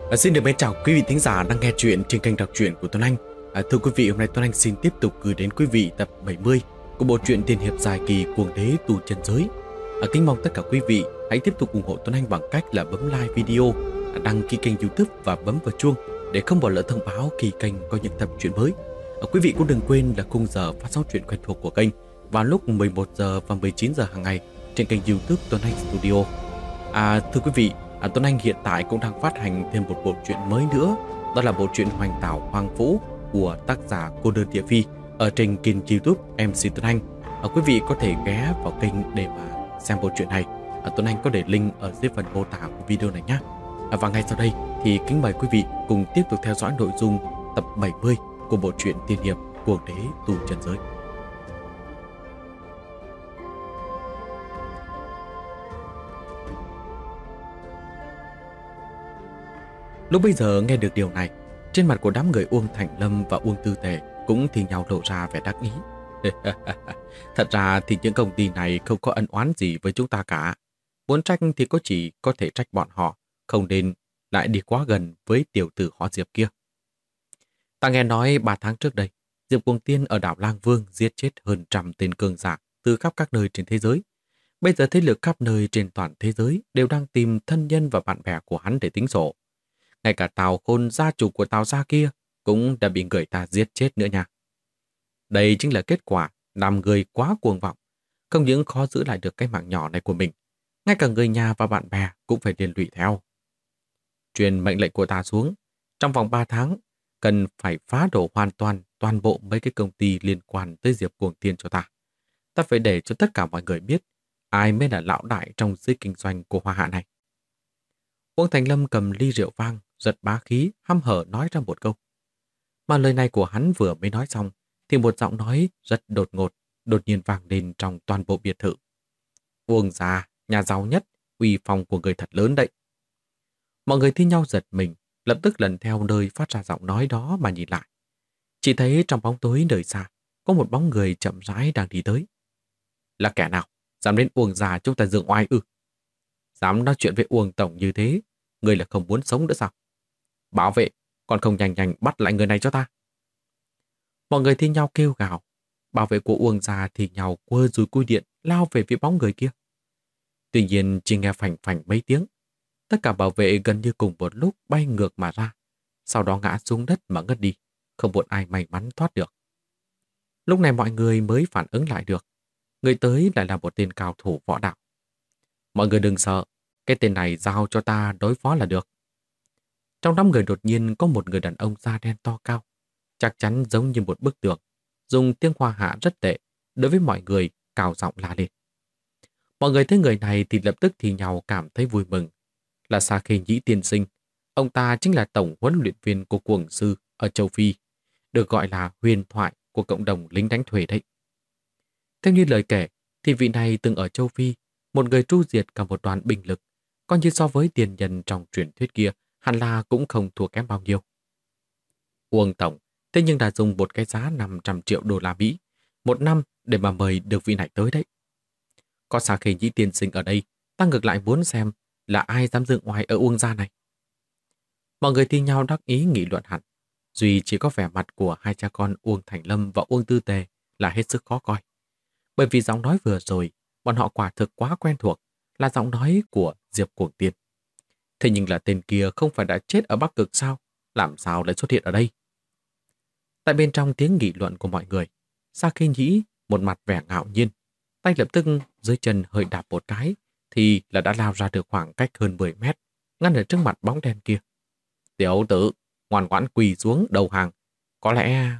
Xin được mến chào quý vị thính giả đang nghe chuyện trên kênh đọc truyện của Tuấn Anh. Thưa quý vị, hôm nay Tuấn Anh xin tiếp tục gửi đến quý vị tập 70 của bộ truyện tiên hiệp dài kỳ Cuồng Đế Tu Chân Giới. Kính mong tất cả quý vị hãy tiếp tục ủng hộ Tuấn Anh bằng cách là bấm like video, đăng ký kênh YouTube và bấm vào chuông để không bỏ lỡ thông báo khi kênh có những tập truyện mới. Quý vị cũng đừng quên là khung giờ phát sóng truyện quen thuộc của kênh vào lúc 11 giờ và 19 giờ hàng ngày trên kênh YouTube Tuấn Anh Studio. Thưa quý vị, Tuấn Anh hiện tại cũng đang phát hành thêm một bộ truyện mới nữa, đó là bộ truyện Hoành Tảo Hoang Vũ của tác giả Cô Đơn Địa Phi ở trên kênh YouTube MC Tuấn Anh. Quý vị có thể ghé vào kênh để mà xem bộ truyện này. Tuấn Anh có để link ở dưới phần mô tả của video này nhé. Và ngay sau đây thì kính mời quý vị cùng tiếp tục theo dõi nội dung tập 70 của bộ truyện tiên hiệp Cuồng Đế Tu Chân Giới. Lúc bây giờ nghe được điều này, trên mặt của đám người Uông Thành Lâm và Uông Tư Tề cũng thì nhau lộ ra vẻ đắc ý. Thật ra thì những công ty này không có ân oán gì với chúng ta cả. Muốn trách thì chỉ có thể trách bọn họ, không nên lại đi quá gần với tiểu tử họ Diệp kia. Ta nghe nói 3 tháng trước đây, Diệp Cuồng Tiên ở đảo Lang Vương giết chết hơn 100 tên cường giả từ khắp các nơi trên thế giới. Bây giờ thế lực khắp nơi trên toàn thế giới đều đang tìm thân nhân và bạn bè của hắn để tính sổ. Ngay cả Tào Khôn, gia chủ của Tào gia kia, cũng đã bị người ta giết chết nữa nha. Đây chính là kết quả làm người quá cuồng vọng, không những khó giữ lại được cái mạng nhỏ này của mình, ngay cả người nhà và bạn bè cũng phải liên lụy theo. Truyền mệnh lệnh của ta xuống, trong vòng 3 tháng, cần phải phá đổ hoàn toàn bộ mấy cái công ty liên quan tới Diệp Cuồng Tiên cho ta. Ta phải để cho tất cả mọi người biết ai mới là lão đại trong giới kinh doanh của Hoa Hạ này. Uông Thành Lâm cầm ly rượu vang, giật bá khí, hăm hở nói ra một câu. Mà lời này của hắn vừa mới nói xong, thì một giọng nói rất đột ngột, đột nhiên vang lên trong toàn bộ biệt thự. Uông gia, nhà giàu nhất, uy phong của người thật lớn đấy. Mọi người thi nhau giật mình, lập tức lần theo nơi phát ra giọng nói đó mà nhìn lại. Chỉ thấy trong bóng tối nơi xa, có một bóng người chậm rãi đang đi tới. Là kẻ nào? Dám đến Uông gia chúng ta dựng oai ư? Dám nói chuyện với Uông tổng như thế, người là không muốn sống nữa sao? Bảo vệ, còn không nhanh nhanh bắt lại người này cho ta. Mọi người thi nhau kêu gào. Bảo vệ của Uông gia thì nhau quơ dùi cui điện lao về phía bóng người kia. Tuy nhiên chỉ nghe phành phành mấy tiếng. Tất cả bảo vệ gần như cùng một lúc bay ngược mà ra. Sau đó ngã xuống đất mà ngất đi. Không một ai may mắn thoát được. Lúc này mọi người mới phản ứng lại được. Người tới lại là một tên cao thủ võ đạo. Mọi người đừng sợ. Cái tên này giao cho ta đối phó là được. Trong đám người đột nhiên có một người đàn ông da đen to cao, chắc chắn giống như một bức tường, dùng tiếng Hoa Hạ rất tệ, đối với mọi người cao giọng la lên. Mọi người thấy người này thì lập tức thì nhau cảm thấy vui mừng. Là Sa Khê Nhĩ tiên sinh, ông ta chính là tổng huấn luyện viên của Cuồng Sư ở châu Phi, được gọi là huyền thoại của cộng đồng lính đánh thuê đấy. Theo như lời kể, thì vị này từng ở châu Phi, một người tru diệt cả một đoàn binh lực, coi như so với tiền nhân trong truyền thuyết kia, hẳn là cũng không thua kém bao nhiêu. Uông tổng thế nhưng đã dùng một cái giá 500 triệu đô la Mỹ một năm để mà mời được vị này tới đấy. Có Sa Khê Nhĩ tiên sinh ở đây, ta ngược lại muốn xem là ai dám dựng oai ở Uông gia này. Mọi người thi nhau đắc ý nghị luận hẳn, duy chỉ có vẻ mặt của hai cha con Uông Thành Lâm và Uông Tư Tề là hết sức khó coi. Bởi vì giọng nói vừa rồi, bọn họ quả thực quá quen thuộc, là giọng nói của Diệp Cuồng Tiên. Thế nhưng là tên kia không phải đã chết ở Bắc Cực sao? Làm sao lại xuất hiện ở đây? Tại bên trong tiếng nghị luận của mọi người, Sa Khê Nhĩ một mặt vẻ ngạo nhiên, tay lập tức dưới chân hơi đạp một cái thì là đã lao ra được khoảng cách hơn 10 mét, ngăn ở trước mặt bóng đen kia. Tiểu tử, ngoan ngoãn quỳ xuống đầu hàng. Có lẽ...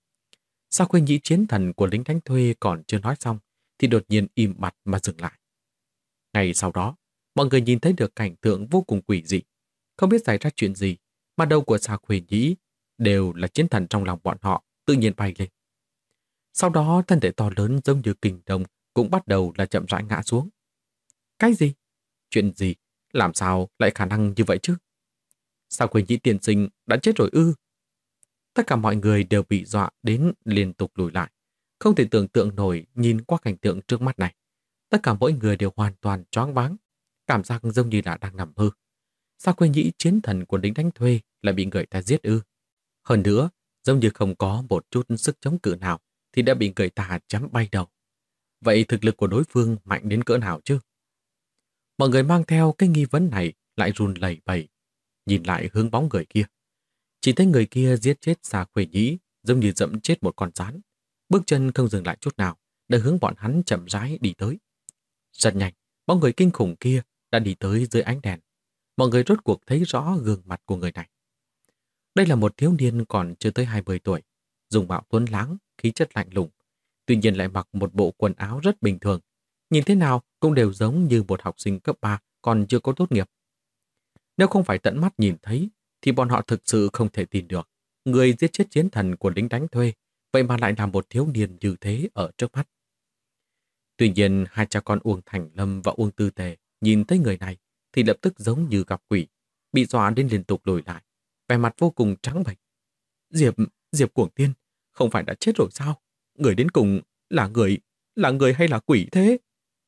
Sa Khê Nhĩ chiến thần của lính đánh thuê còn chưa nói xong thì đột nhiên im bặt mà dừng lại. Ngay sau đó, mọi người nhìn thấy được cảnh tượng vô cùng quỷ dị. Không biết xảy ra chuyện gì, mà đầu của Sa Khê Nhĩ đều là chiến thần trong lòng bọn họ tự nhiên bay lên. Sau đó thân thể to lớn giống như kình đồng cũng bắt đầu là chậm rãi ngã xuống. Cái gì? Chuyện gì? Làm sao lại khả năng như vậy chứ? Sa Khê Nhĩ tiên sinh đã chết rồi ư? Tất cả mọi người đều bị dọa đến liên tục lùi lại, không thể tưởng tượng nổi nhìn qua cảnh tượng trước mắt này. Tất cả mỗi người đều hoàn toàn choáng váng, cảm giác giống như là đang nằm mơ. Sao Khuê Nhĩ chiến thần của lính đánh thuê lại bị người ta giết ư? Hơn nữa, giống như không có một chút sức chống cự nào thì đã bị người ta chém bay đầu. Vậy thực lực của đối phương mạnh đến cỡ nào chứ? Mọi người mang theo cái nghi vấn này lại run lẩy bẩy, nhìn lại hướng bóng người kia. Chỉ thấy người kia giết chết Sa Khuê Nhĩ giống như dẫm chết một con rắn. Bước chân không dừng lại chút nào, đã hướng bọn hắn chậm rãi đi tới. Rất nhanh, bóng người kinh khủng kia đã đi tới dưới ánh đèn. Mọi người rốt cuộc thấy rõ gương mặt của người này. Đây là một thiếu niên còn chưa tới 20 tuổi, dùng mạo tuấn lãng, khí chất lạnh lùng. Tuy nhiên lại mặc một bộ quần áo rất bình thường. Nhìn thế nào cũng đều giống như một học sinh cấp 3 còn chưa có tốt nghiệp. Nếu không phải tận mắt nhìn thấy, thì bọn họ thực sự không thể tin được. Người giết chết chiến thần của lính đánh thuê, vậy mà lại là một thiếu niên như thế ở trước mắt. Tuy nhiên, hai cha con Uông Thành Lâm và Uông Tư Tề nhìn thấy người này thì lập tức giống như gặp quỷ, bị dọa đến liên tục lùi lại, vẻ mặt vô cùng trắng bệch. Diệp Cuồng Tiên, không phải đã chết rồi sao? Người đến cùng là người hay là quỷ thế?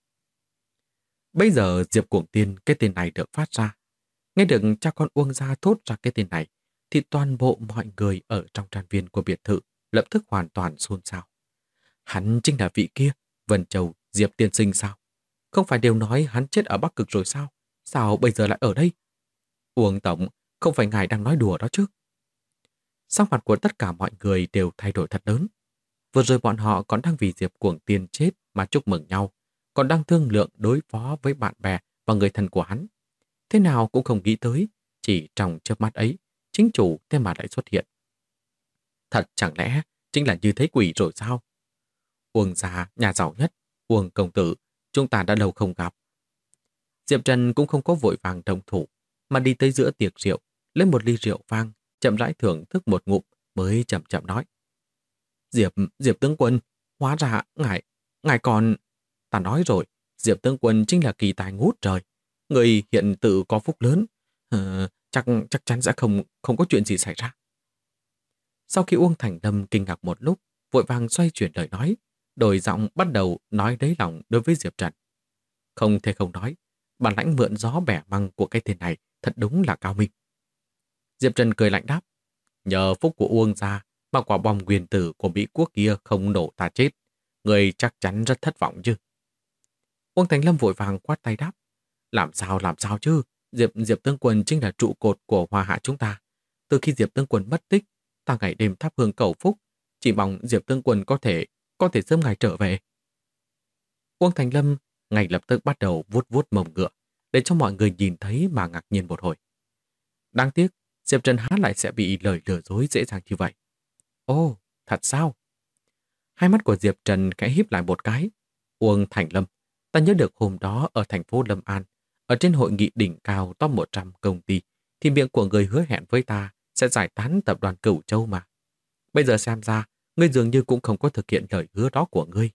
Bây giờ Diệp Cuồng Tiên, cái tên này được phát ra. Nghe được cha con Uông gia thốt ra cái tên này, thì toàn bộ mọi người ở trong trang viên của biệt thự lập tức hoàn toàn xôn xao. Hắn chính là vị kia, Vân Châu Diệp tiên sinh sao? Không phải đều nói hắn chết ở Bắc Cực rồi sao? Sao bây giờ lại ở đây? Uông tổng, không phải ngài đang nói đùa đó chứ? Sắc mặt của tất cả mọi người đều thay đổi thật lớn. Vừa rồi bọn họ còn đang vì Diệp Cuồng Tiên chết mà chúc mừng nhau, còn đang thương lượng đối phó với bạn bè và người thân của hắn. Thế nào cũng không nghĩ tới, chỉ trong chớp mắt ấy, chính chủ thế mà lại xuất hiện. Thật chẳng lẽ chính là như thế quỷ rồi sao? Uông gia, nhà giàu nhất, Uông công tử, chúng ta đã lâu không gặp. Diệp Trần cũng không có vội vàng đồng thủ, mà đi tới giữa tiệc rượu, lấy một ly rượu vang, chậm rãi thưởng thức một ngụm, mới chậm chậm nói. Diệp tướng quân, hóa ra ngài còn... Ta nói rồi, Diệp tướng quân chính là kỳ tài ngút trời. Người hiện tự có phúc lớn, chắc chắn sẽ không có chuyện gì xảy ra. Sau khi Uông Thành Lâm kinh ngạc một lúc, vội vàng xoay chuyển lời nói, đổi giọng bắt đầu nói lấy lòng đối với Diệp Trần. Không thể không nói, bản lãnh mượn gió bẻ măng của cái tên này thật đúng là cao minh. Diệp Trần cười lạnh đáp, nhờ phúc của Uông gia mà quả bom nguyên tử của Mỹ quốc kia không nổ ta chết, người chắc chắn rất thất vọng chứ. Uông Thành Lâm vội vàng quát tay đáp, làm sao chứ, Diệp tướng quân chính là trụ cột của Hoa Hạ chúng ta. Từ khi Diệp tướng quân mất tích, ta ngày đêm thắp hương cầu phúc, chỉ mong Diệp tướng quân có thể sớm ngày trở về. Uông Thành Lâm ngay lập tức bắt đầu vuốt vuốt mông ngựa, để cho mọi người nhìn thấy mà ngạc nhiên một hồi. Đáng tiếc, Diệp Trần há lại sẽ bị lời lừa dối dễ dàng như vậy. Ồ, thật sao? Hai mắt của Diệp Trần khẽ híp lại một cái. Uông Thành Lâm, ta nhớ được hôm đó ở thành phố Lâm An, ở trên hội nghị đỉnh cao top 100 công ty, thì miệng của người hứa hẹn với ta sẽ giải tán tập đoàn Cửu Châu mà. Bây giờ xem ra, ngươi dường như cũng không có thực hiện lời hứa đó của ngươi.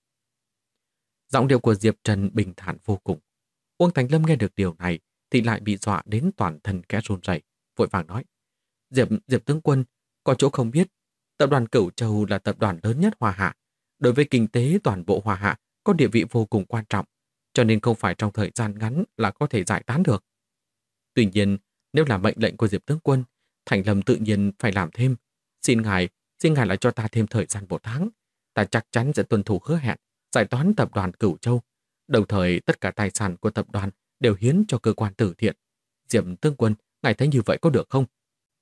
Giọng điệu của Diệp Trần bình thản vô cùng. Uông Thành Lâm nghe được điều này thì lại bị dọa đến toàn thân kẽ run rẩy, vội vàng nói. Diệp tướng quân, có chỗ không biết, tập đoàn Cửu Châu là tập đoàn lớn nhất Hoa Hạ. Đối với kinh tế toàn bộ Hoa Hạ có địa vị vô cùng quan trọng, cho nên không phải trong thời gian ngắn là có thể giải tán được. Tuy nhiên, nếu là mệnh lệnh của Diệp tướng quân, Thành Lâm tự nhiên phải làm thêm. Xin ngài lại cho ta thêm thời gian 1 tháng. Ta chắc chắn sẽ tuân thủ hứa hẹn, giải toán tập đoàn Cửu Châu. Đồng thời tất cả tài sản của tập đoàn đều hiến cho cơ quan từ thiện. Diệp tướng quân, ngài thấy như vậy có được không?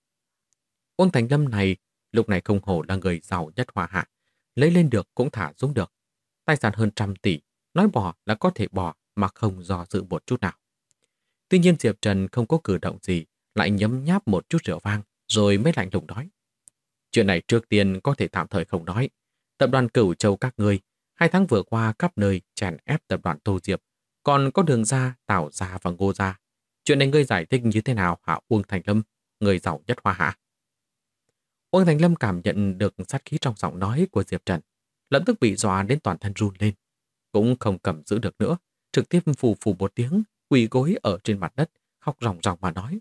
Uông Thành Lâm này lúc này không hổ là người giàu nhất Hoa Hạ, lấy lên được cũng thả xuống được. Tài sản hơn 100 tỷ, nói bỏ là có thể bỏ mà không do dự một chút nào. Tuy nhiên Diệp Trần không có cử động gì, lại nhấm nháp một chút rượu vang, rồi mới lạnh lùng nói. Chuyện này trước tiên có thể tạm thời không nói. Tập đoàn Cửu Châu các ngươi, 2 tháng vừa qua khắp nơi chèn ép tập đoàn Tô Diệp, còn có Đường gia, Tào gia và Ngô gia. Chuyện này ngươi giải thích như thế nào hả Uông Thành Lâm, người giàu nhất Hoa Hạ? Uông Thành Lâm cảm nhận được sát khí trong giọng nói của Diệp Trần, lập tức bị dọa đến toàn thân run lên. Cũng không cầm giữ được nữa, trực tiếp phù phù một tiếng, quỳ gối ở trên mặt đất, khóc ròng ròng mà nói.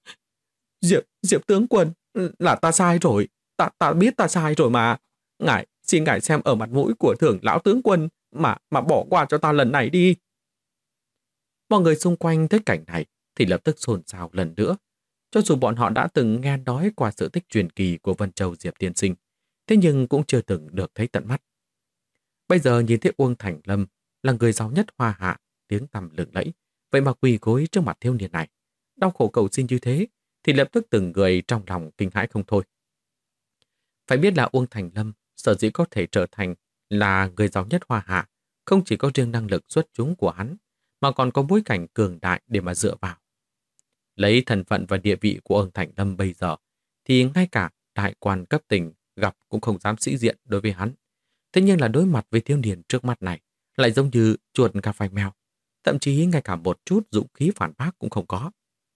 Diệp tướng quân, là ta sai rồi, ta biết ta sai rồi mà. Xin ngài xem ở mặt mũi của thưởng lão tướng quân mà bỏ qua cho ta lần này đi. Mọi người xung quanh thấy cảnh này thì lập tức xôn xao lần nữa. Cho dù bọn họ đã từng nghe nói qua sự tích truyền kỳ của Vân Châu Diệp tiên sinh, thế nhưng cũng chưa từng được thấy tận mắt. Bây giờ nhìn thấy Uông Thành Lâm là người giàu nhất Hoa Hạ, tiếng tăm lừng lẫy, vậy mà quỳ gối trước mặt thiếu niên này, đau khổ cầu xin như thế, thì lập tức từng người trong lòng kinh hãi không thôi. Phải biết là Uông Thành Lâm sở dĩ có thể trở thành là người giàu nhất Hoa Hạ, không chỉ có riêng năng lực xuất chúng của hắn, mà còn có bối cảnh cường đại để mà dựa vào. Lấy thân phận và địa vị của Uông Thành Lâm bây giờ, thì ngay cả đại quan cấp tỉnh gặp cũng không dám sĩ diện đối với hắn. Thế nhưng là đối mặt với thiếu niên trước mắt này, lại giống như chuột gặp phải mèo, thậm chí ngay cả một chút dũng khí phản bác cũng không có.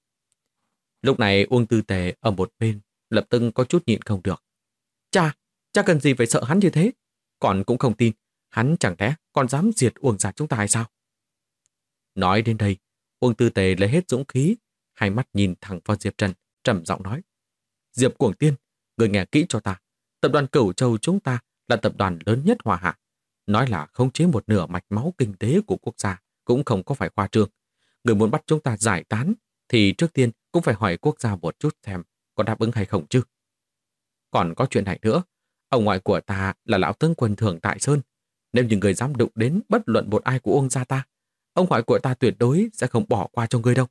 Lúc này Uông Tư Tề ở một bên lập tức có chút nhịn không được. Cha cần gì phải sợ hắn như thế? Còn cũng không tin, hắn chẳng lẽ còn dám diệt Uông gia chúng ta hay sao? Nói đến đây, Uông Tư Tề lấy hết dũng khí, hai mắt nhìn thẳng vào Diệp Trần, trầm giọng nói. Diệp Cuồng Tiên, người nghe kỹ cho ta. Tập đoàn Cửu Châu chúng ta là tập đoàn lớn nhất Hoa Hạ. Nói là khống chế một nửa mạch máu kinh tế của quốc gia cũng không có phải khoa trương. Người muốn bắt chúng ta giải tán thì trước tiên cũng phải hỏi quốc gia một chút xem có đáp ứng hay không chứ. Còn có chuyện này nữa, ông ngoại của ta là lão tướng quân Thường Tại Sơn. Nếu như người dám đụng đến bất luận một ai của Uông gia ta, ông ngoại của ta tuyệt đối sẽ không bỏ qua cho ngươi đâu.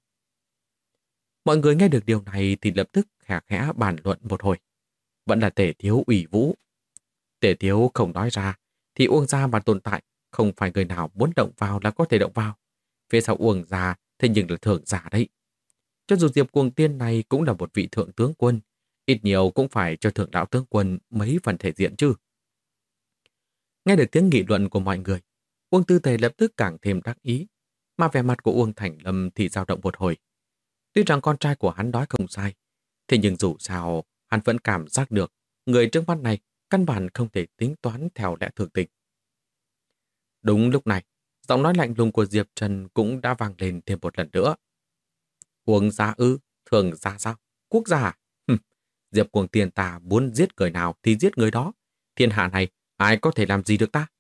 Mọi người nghe được điều này thì lập tức khẽ khẽ bàn luận một hồi. Vẫn là Tề Thiếu ủy vũ. Tề Thiếu không nói ra, thì Uông gia mà tồn tại, không phải người nào muốn động vào là có thể động vào. Phía sau Uông gia, thế nhưng là Thường gia đấy. Cho dù Diệp Cuồng Tiên này cũng là một vị thượng tướng quân, ít nhiều cũng phải cho thượng đạo tướng quân mấy phần thể diện chứ. Nghe được tiếng nghị luận của mọi người, Uông Tư Tề lập tức càng thêm đắc ý, mà vẻ mặt của Uông Thành Lâm thì dao động một hồi. Tuy rằng con trai của hắn nói không sai, thế nhưng dù sao, hắn vẫn cảm giác được người trước mắt này căn bản không thể tính toán theo lẽ thường tình. Đúng lúc này, giọng nói lạnh lùng của Diệp Trần cũng đã vang lên thêm một lần nữa. Uông gia ư, Thường gia sao? Quốc gia à? Diệp Cuồng Tiên ta muốn giết người nào thì giết người đó. Thiên hạ này, ai có thể làm gì được ta?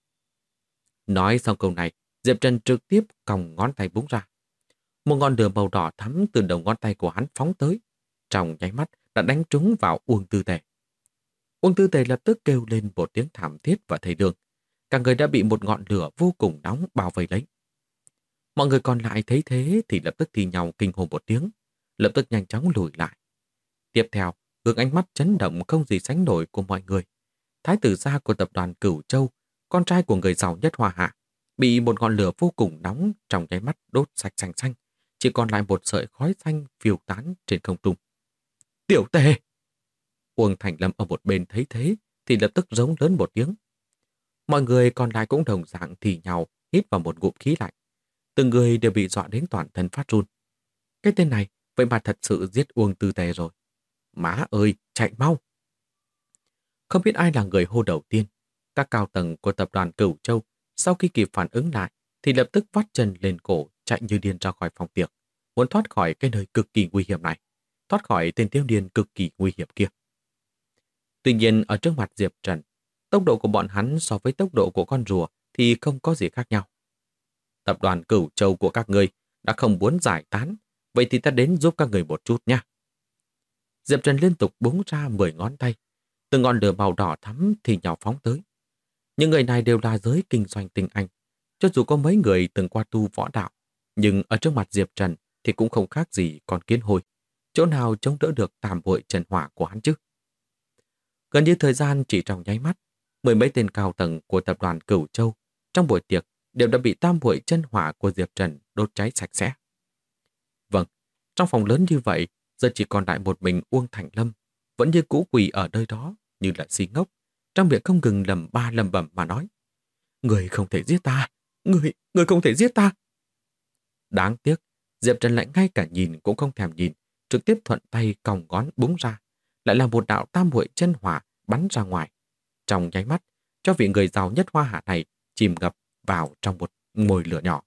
Nói xong câu này, Diệp Trần trực tiếp còng ngón tay búng ra. Một ngọn lửa màu đỏ thắm từ đầu ngón tay của hắn phóng tới. Trong nháy mắt đã đánh trúng vào Uông Tư Tề. Uông Tư Tề lập tức kêu lên một tiếng thảm thiết và thê lương. Cả người đã bị một ngọn lửa vô cùng nóng bao vây lấy. Mọi người còn lại thấy thế thì lập tức thì nhau kinh hồn một tiếng, lập tức nhanh chóng lùi lại. Tiếp theo, hướng ánh mắt chấn động không gì sánh nổi của mọi người. Thái tử gia của tập đoàn Cửu Châu, con trai của người giàu nhất Hoa Hạ, bị một ngọn lửa vô cùng nóng trong nháy mắt đốt sạch sành xanh, chỉ còn lại một sợi khói xanh phiêu tán trên không trung. Tiểu Tề! Uông Thành Lâm ở một bên thấy thế thì lập tức rống lớn một tiếng. Mọi người còn lại cũng đồng dạng thì nhau hít vào một ngụm khí lạnh. Từng người đều bị dọa đến toàn thân phát run. Cái tên này vậy mà thật sự giết Uông Tư Tề rồi. Má ơi, chạy mau! Không biết ai là người hô đầu tiên. Các cao tầng của tập đoàn Cửu Châu sau khi kịp phản ứng lại thì lập tức vắt chân lên cổ chạy như điên ra khỏi phòng tiệc, muốn thoát khỏi cái nơi cực kỳ nguy hiểm này, thoát khỏi tên thiếu niên cực kỳ nguy hiểm kia. Tuy nhiên ở trước mặt Diệp Trần, tốc độ của bọn hắn so với tốc độ của con rùa thì không có gì khác nhau. Tập đoàn Cửu Châu của các ngươi đã không muốn giải tán, vậy thì ta đến giúp các người một chút nha. Diệp Trần liên tục búng ra 10 ngón tay, từng ngọn lửa màu đỏ thắm thì nhỏ phóng tới. Những người này đều là giới kinh doanh tinh anh, cho dù có mấy người từng qua tu võ đạo, nhưng ở trước mặt Diệp Trần thì cũng không khác gì con kiến hôi, chỗ nào chống đỡ được tam hội trần hỏa của hắn chứ. Gần như thời gian chỉ trong nháy mắt, mười mấy tên cao tầng của tập đoàn Cửu Châu trong buổi tiệc đều đã bị tam hội chân hỏa của Diệp Trần đốt cháy sạch sẽ. Vâng, trong phòng lớn như vậy, giờ chỉ còn lại một mình Uông Thành Lâm, vẫn như cũ quỳ ở nơi đó như là si ngốc, trong miệng không ngừng lầm bầm mà nói. Người không thể giết ta, người không thể giết ta. Đáng tiếc, Diệp Trần lại ngay cả nhìn cũng không thèm nhìn, trực tiếp thuận tay còng ngón búng ra, lại là một đạo tam hội chân hỏa bắn ra ngoài. Trong nháy mắt, cho vị người giàu nhất Hoa Hạ này chìm ngập vào trong một mồi lửa nhỏ.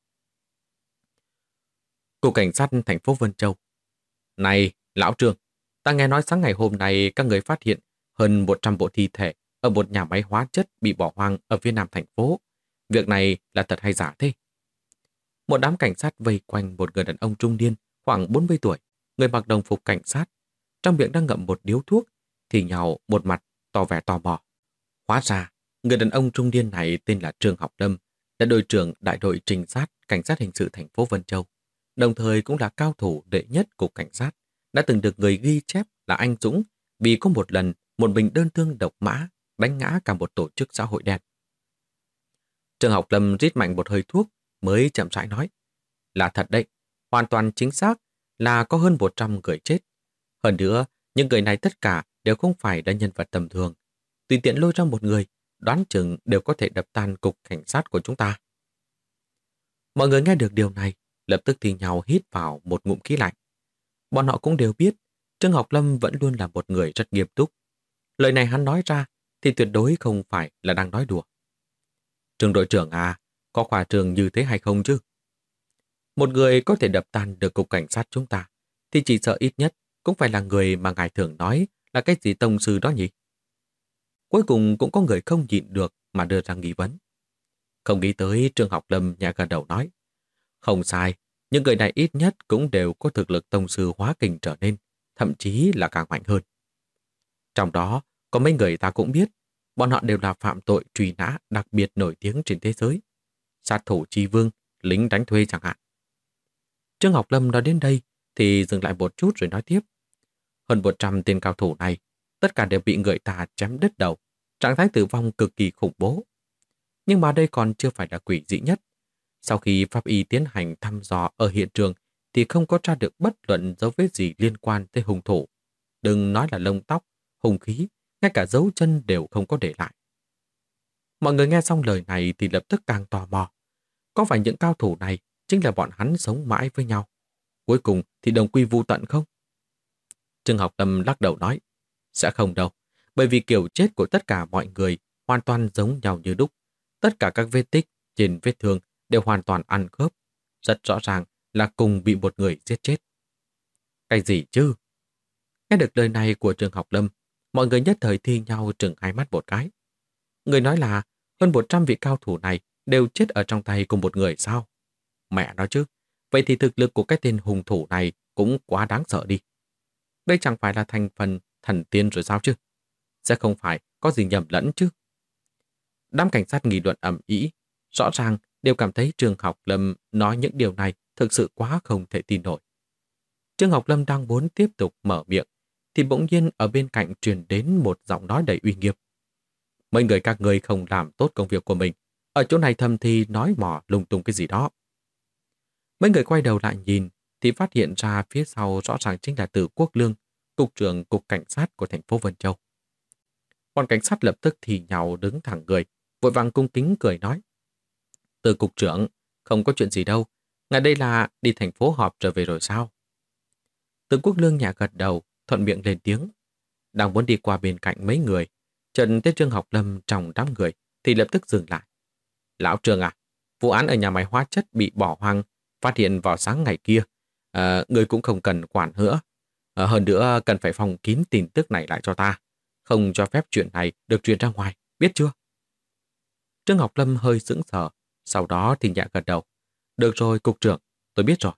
Cục cảnh sát thành phố Vân Châu. Này, lão Trương, ta nghe nói sáng ngày hôm nay các người phát hiện hơn 100 bộ thi thể ở một nhà máy hóa chất bị bỏ hoang ở phía nam thành phố. Việc này là thật hay giả thế? Một đám cảnh sát vây quanh một người đàn ông trung niên, khoảng 40 tuổi, người mặc đồng phục cảnh sát, trong miệng đang ngậm một điếu thuốc, thì nhào một mặt tỏ vẻ tò mò. Hóa ra, người đàn ông trung niên này tên là Trương Học Lâm, là đội trưởng đại đội trinh sát cảnh sát hình sự thành phố Vân Châu, đồng thời cũng là cao thủ đệ nhất cục cảnh sát, đã từng được người ghi chép là anh dũng vì có một lần một mình đơn thương độc mã đánh ngã cả một tổ chức xã hội đen. Trương Học Lâm rít mạnh một hơi thuốc mới chậm rãi nói: là thật đấy, hoàn toàn chính xác là có hơn 100 người chết. Hơn nữa, những người này tất cả đều không phải là nhân vật tầm thường. Tùy tiện lôi ra một người, đoán chừng đều có thể đập tan cục cảnh sát của chúng ta. Mọi người nghe được điều này, lập tức thì nhau hít vào một ngụm khí lạnh. Bọn họ cũng đều biết, Trương Học Lâm vẫn luôn là một người rất nghiêm túc. Lời này hắn nói ra thì tuyệt đối không phải là đang nói đùa. Trương đội trưởng à, có khoa trương như thế hay không chứ? Một người có thể đập tan được cục cảnh sát chúng ta, thì chỉ sợ ít nhất cũng phải là người mà ngài thường nói là cái gì tông sư đó nhỉ? Cuối cùng cũng có người không nhịn được mà đưa ra nghi vấn. Không nghĩ tới, Trương Học Lâm nhẹ gật đầu nói: không sai, những người này ít nhất cũng đều có thực lực tông sư hóa kình trở nên, thậm chí là càng mạnh hơn. Trong đó, có mấy người ta cũng biết, bọn họ đều là phạm tội truy nã đặc biệt nổi tiếng trên thế giới. Sát thủ chi vương, lính đánh thuê chẳng hạn. Trương Học Lâm nói đến đây thì dừng lại một chút rồi nói tiếp. Hơn 100 tên cao thủ này, tất cả đều bị người ta chém đứt đầu, trạng thái tử vong cực kỳ khủng bố. Nhưng mà đây còn chưa phải là quỷ dị nhất. Sau khi pháp y tiến hành thăm dò ở hiện trường thì không có tra được bất luận dấu vết gì liên quan tới hung thủ. Đừng nói là lông tóc, hung khí, ngay cả dấu chân đều không có để lại. Mọi người nghe xong lời này thì lập tức càng tò mò. Có phải những cao thủ này chính là bọn hắn sống mãi với nhau? Cuối cùng thì đồng quy vu tận không? Trương Học Lâm lắc đầu nói: sẽ không đâu, bởi vì kiểu chết của tất cả mọi người hoàn toàn giống nhau như đúc. Tất cả các vết tích trên vết thương đều hoàn toàn ăn khớp. Rất rõ ràng là cùng bị một người giết chết. Cái gì chứ? Nghe được lời này của Trương Học Lâm, mọi người nhất thời thi nhau trừng hai mắt một cái. Người nói là hơn 100 vị cao thủ này đều chết ở trong tay cùng một người sao? Mẹ nói chứ, vậy thì thực lực của cái tên hung thủ này cũng quá đáng sợ đi. Đây chẳng phải là thành phần thần tiên rồi sao chứ? Sẽ không phải có gì nhầm lẫn chứ? Đám cảnh sát nghị luận ầm ĩ, rõ ràng đều cảm thấy Trương Học Lâm nói những điều này thực sự quá không thể tin nổi. Trương Học Lâm đang muốn tiếp tục mở miệng, thì bỗng nhiên ở bên cạnh truyền đến một giọng nói đầy uy nghiêm. Mấy người các ngươi không làm tốt công việc của mình, ở chỗ này thầm thì nói mỏ lung tung cái gì đó. Mấy người quay đầu lại nhìn, thì phát hiện ra phía sau rõ ràng chính là Từ Quốc Lương, cục trưởng cục cảnh sát của thành phố Vân Châu. Bọn cảnh sát lập tức thì nhào đứng thẳng người, vội vàng cung kính cười nói: Từ cục trưởng, không có chuyện gì đâu, ngài đây là đi thành phố họp trở về rồi sao? Từ Quốc Lương nhẹ gật đầu, thuận miệng lên tiếng. Đang muốn đi qua bên cạnh mấy người, trần tới Trương Học Lâm trong đám người thì lập tức dừng lại. Lão Trương à, vụ án ở nhà máy hóa chất bị bỏ hoang phát hiện vào sáng ngày kia, người cũng không cần quản nữa. Hơn nữa cần phải phòng kín tin tức này lại cho ta, không cho phép chuyện này được truyền ra ngoài, biết chưa? Trương Học Lâm hơi sững sờ, sau đó thì nhẹ gật đầu. Được rồi cục trưởng, tôi biết rồi.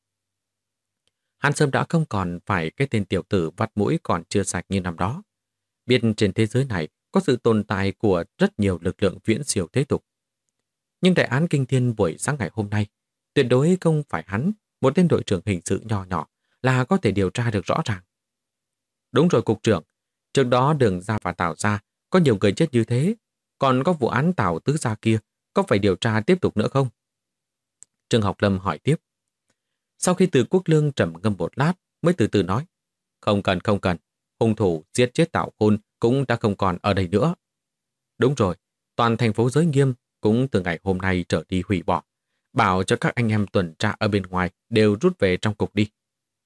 Hắn sớm đã không còn phải cái tên tiểu tử vắt mũi còn chưa sạch như năm đó. Biết trên thế giới này có sự tồn tại của rất nhiều lực lượng viễn siêu thế tục. Nhưng đại án kinh thiên buổi sáng ngày hôm nay, tuyệt đối không phải hắn, một tên đội trưởng hình sự nhỏ nhỏ, là có thể điều tra được rõ ràng. Đúng rồi cục trưởng, trước đó Đường Gia và Tào Gia có nhiều người chết như thế, còn có vụ án Tào Tứ Gia kia, có phải điều tra tiếp tục nữa không? Trương Học Lâm hỏi tiếp. Sau khi Từ Quốc Lương trầm ngâm một lát, mới từ từ nói. Không cần, hung thủ giết chết Tào Khôn cũng đã không còn ở đây nữa. Đúng rồi, toàn thành phố Giới Nghiêm cũng từ ngày hôm nay trở đi hủy bỏ, bảo cho các anh em tuần tra ở bên ngoài đều rút về trong cục đi.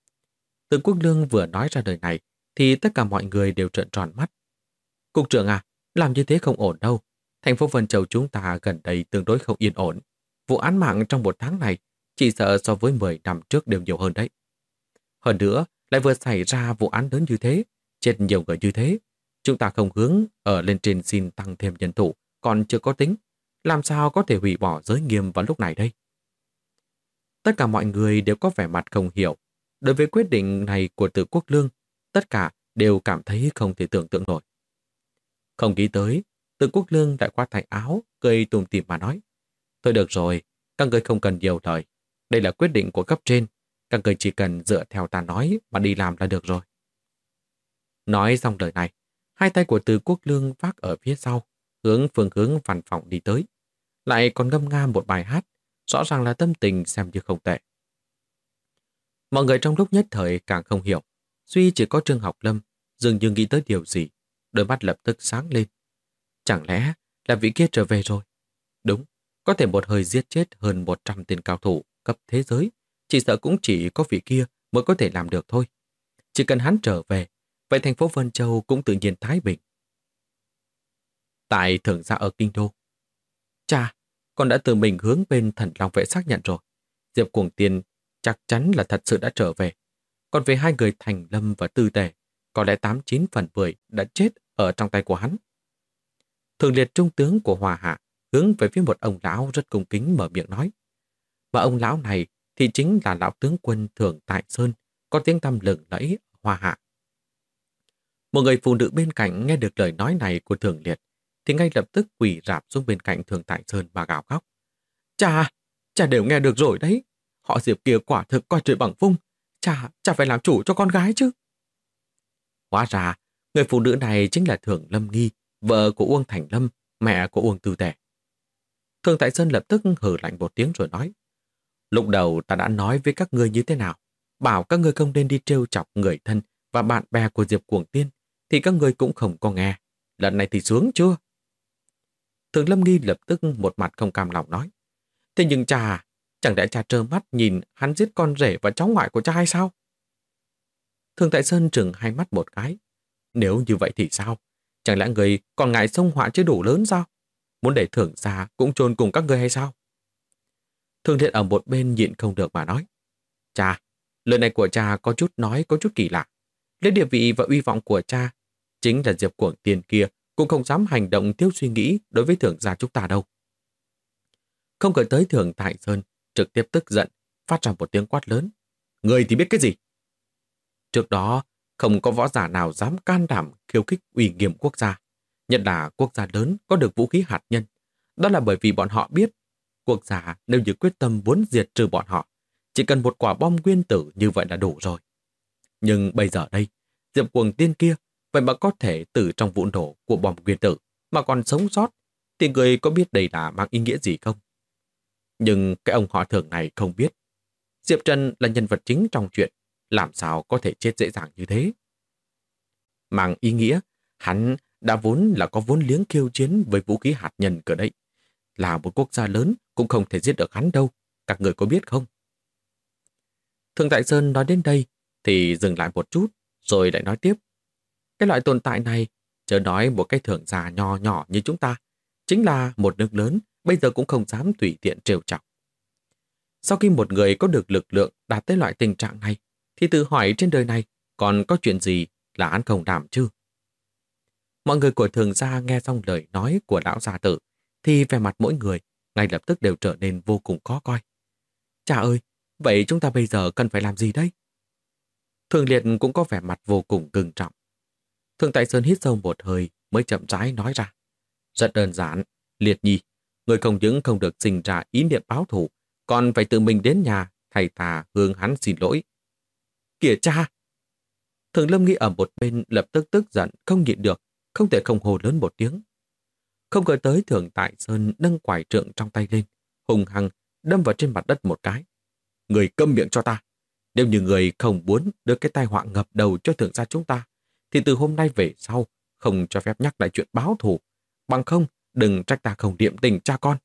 Từ Quốc Lương vừa nói ra lời này, thì tất cả mọi người đều trợn tròn mắt. Cục trưởng à, làm như thế không ổn đâu. Thành phố Vân Châu chúng ta gần đây tương đối không yên ổn. Vụ án mạng trong một tháng này chỉ sợ so với 10 năm trước đều nhiều hơn đấy. Hơn nữa, lại vừa xảy ra vụ án lớn như thế, chết nhiều người như thế. Chúng ta không hướng ở lên trên xin tăng thêm nhân thủ, còn chưa có tính. Làm sao có thể hủy bỏ Giới Nghiêm vào lúc này đây? Tất cả mọi người đều có vẻ mặt không hiểu. Đối với quyết định này của Từ Quốc Lương, tất cả đều cảm thấy không thể tưởng tượng nổi. Không nghĩ tới, Từ Quốc Lương lại khoát tay áo, cười tủm tỉm mà nói. Thôi được rồi, các người không cần nhiều lời. Đây là quyết định của cấp trên. Các người chỉ cần dựa theo ta nói mà đi làm là được rồi. Nói xong lời này, hai tay của Từ Quốc Lương vác ở phía sau, hướng phương hướng văn phòng đi tới. Lại còn ngâm nga một bài hát, rõ ràng là tâm tình xem như không tệ. Mọi người trong lúc nhất thời càng không hiểu. Duy chỉ có Trương Học Lâm dường như nghĩ tới điều gì, đôi mắt lập tức sáng lên. Chẳng lẽ là vị kia trở về rồi? Đúng, có thể một hơi giết chết hơn 100 tên cao thủ cấp thế giới, chỉ sợ cũng chỉ có vị kia mới có thể làm được thôi. Chỉ cần hắn trở về, vậy thành phố Vân Châu cũng tự nhiên thái bình. Tại thưởng gia ở Kinh Đô. Chà, con đã tự mình hướng bên Thần Long Vệ xác nhận rồi. Diệp Cuồng Tiên chắc chắn là thật sự đã trở về. Còn về hai người Thành Lâm và Tư Tề, có lẽ 89 phần 10 đã chết ở trong tay của hắn. Thường Liệt trung tướng của Hòa Hạ hướng về phía một ông lão rất cung kính mở miệng nói. Mà ông lão này thì chính là lão tướng quân Thường Tại Sơn, có tiếng tăm lừng lẫy Hòa Hạ. Một người phụ nữ bên cạnh nghe được lời nói này của Thường Liệt thì ngay lập tức quỳ rạp xuống bên cạnh Thường Tại Sơn mà gào khóc. Cha đều nghe được rồi đấy. Họ Diệp kia quả thực coi trời bằng vung. Cha phải làm chủ cho con gái chứ. Hóa ra, người phụ nữ này chính là Thường Lâm Nghi, vợ của Uông Thành Lâm, mẹ của Uông Tư Tề. Thường Tại Sơn lập tức hừ lạnh một tiếng rồi nói. Lúc đầu ta đã nói với các ngươi như thế nào? Bảo các ngươi không nên đi trêu chọc người thân và bạn bè của Diệp Cuồng Tiên, thì các ngươi cũng không có nghe. Lần này thì sướng chưa? Thường Lâm Nghi lập tức một mặt không cam lòng nói. Thế nhưng chẳng lẽ cha trơ mắt nhìn hắn giết con rể và cháu ngoại của cha hay sao? Thường Tại Sơn trừng hai mắt một cái. Nếu như vậy thì sao? Chẳng lẽ người còn ngại sông họa chứ đủ lớn sao? Muốn để Thường gia cũng chôn cùng các ngươi hay sao? Thường Liệt ở một bên nhịn không được mà nói. Cha, lời này của cha có chút kỳ lạ. Lấy địa vị và uy vọng của cha, chính là Diệp Cuồng Tiên kia cũng không dám hành động thiếu suy nghĩ đối với Thường gia chúng ta đâu. Không ngờ tới Thường Tại Sơn trực tiếp tức giận, phát ra một tiếng quát lớn. Người thì biết cái gì? Trước đó, không có võ giả nào dám can đảm khiêu khích uy nghiêm quốc gia, nhất là quốc gia lớn có được vũ khí hạt nhân. Đó là bởi vì bọn họ biết, quốc gia nếu như quyết tâm muốn diệt trừ bọn họ, chỉ cần một quả bom nguyên tử như vậy là đủ rồi. Nhưng bây giờ đây, Diệp Cuồng Tiên kia, vậy mà có thể từ trong vụ nổ của bom nguyên tử mà còn sống sót, thì người có biết đây là mang ý nghĩa gì không? Nhưng cái ông họ Thường này không biết. Diệp Trần là nhân vật chính trong chuyện, làm sao có thể chết dễ dàng như thế? Mang ý nghĩa, hắn đã vốn là có vốn liếng khiêu chiến với vũ khí hạt nhân cơ đấy. Là một quốc gia lớn cũng không thể giết được hắn đâu, các người có biết không? Thường Tại Sơn nói đến đây thì dừng lại một chút, rồi lại nói tiếp. Cái loại tồn tại này, chớ nói một cái thưởng già nho nhỏ như chúng ta, chính là một nước lớn, bây giờ cũng không dám tùy tiện trêu chọc. Sau khi một người có được lực lượng đạt tới loại tình trạng này, thì tự hỏi trên đời này còn có chuyện gì là hắn không làm chứ? Mọi người của Thường gia nghe xong lời nói của lão gia tử, thì vẻ mặt mỗi người ngay lập tức đều trở nên vô cùng khó coi. Cha ơi, vậy chúng ta bây giờ cần phải làm gì đây? Thường Liệt cũng có vẻ mặt vô cùng cứng trọng. Thường Tại Sơn hít sâu một hơi mới chậm rãi nói ra. Rất đơn giản, Liệt Nhi, người không những không được sinh ra ý niệm báo thù, còn phải tự mình đến nhà thầy tà hướng hắn xin lỗi. Kìa cha! Thường Lâm Nghi ở một bên lập tức tức giận, không nhịn được, không thể không hồ lớn một tiếng. Không ngờ tới Thường Tại Sơn nâng quải trượng trong tay lên, hùng hăng đâm vào trên mặt đất một cái. Người câm miệng cho ta! Nếu như người không muốn đưa cái tai họa ngập đầu cho Thường gia chúng ta, thì từ hôm nay về sau không cho phép nhắc lại chuyện báo thù. Bằng không, đừng trách ta không niệm tình cha con.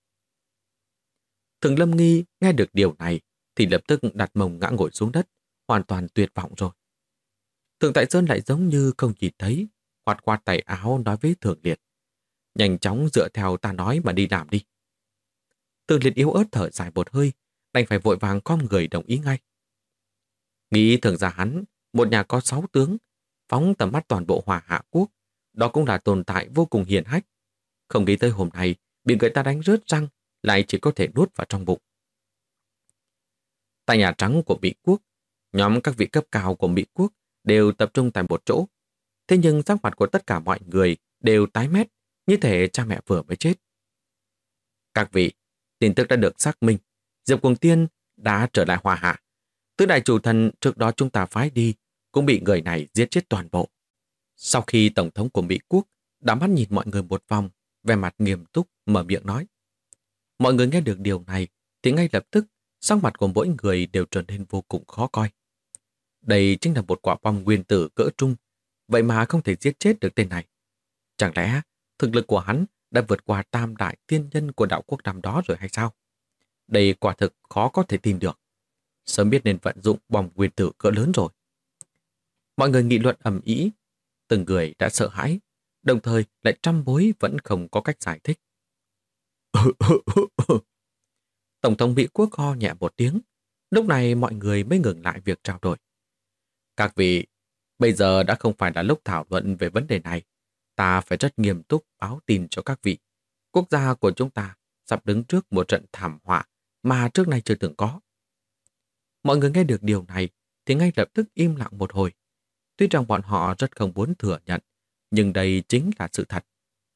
Thường Lâm Nghi nghe được điều này thì lập tức đặt mông ngã ngồi xuống đất, hoàn toàn tuyệt vọng rồi. Thường Tại Sơn lại giống như không nhìn thấy, khoát khoát tay áo nói với Thường Liệt. Nhanh chóng dựa theo ta nói mà đi làm đi. Thường Liệt yếu ớt thở dài một hơi, đành phải vội vàng khom người đồng ý ngay. Nghĩ Thường gia hắn, một nhà có 6 tướng, phóng tầm mắt toàn bộ Hòa Hạ quốc, đó cũng là tồn tại vô cùng hiển hách. Không nghĩ tới hôm nay bị người ta đánh rớt răng, lại chỉ có thể nuốt vào trong bụng. Tại Nhà Trắng của Mỹ quốc, Nhóm các vị cấp cao của Mỹ quốc đều tập trung tại một chỗ. Thế nhưng sắc mặt của tất cả mọi người đều tái mét, như thể cha mẹ vừa mới chết. Các vị, tin tức đã được xác minh. Diệp Cuồng Tiên đã trở lại Hoa Hạ. Tứ đại chủ thần trước đó chúng ta phái đi cũng bị người này giết chết toàn bộ. Sau khi Tổng thống của Mỹ quốc đã mắt nhìn mọi người một vòng, vẻ mặt nghiêm túc mở miệng nói. Mọi người nghe được điều này thì ngay lập tức sắc mặt của mỗi người đều trở nên vô cùng khó coi. Đây chính là một quả bom nguyên tử cỡ trung, vậy mà không thể giết chết được tên này. Chẳng lẽ thực lực của hắn đã vượt qua tam đại tiên nhân của đạo quốc năm đó rồi hay sao? Đây quả thực khó có thể tin được. Sớm biết nên vận dụng bom nguyên tử cỡ lớn rồi. Mọi người nghị luận ầm ĩ, từng người đã sợ hãi, đồng thời lại trăm bối vẫn không có cách giải thích. Tổng thống Mỹ quốc ho nhẹ một tiếng. Lúc này mọi người mới ngừng lại việc trao đổi. Các vị, bây giờ đã không phải là lúc thảo luận về vấn đề này. Ta phải rất nghiêm túc báo tin cho các vị. Quốc gia của chúng ta sắp đứng trước một trận thảm họa mà trước nay chưa từng có. Mọi người nghe được điều này thì ngay lập tức im lặng một hồi. Tuy rằng bọn họ rất không muốn thừa nhận, nhưng đây chính là sự thật.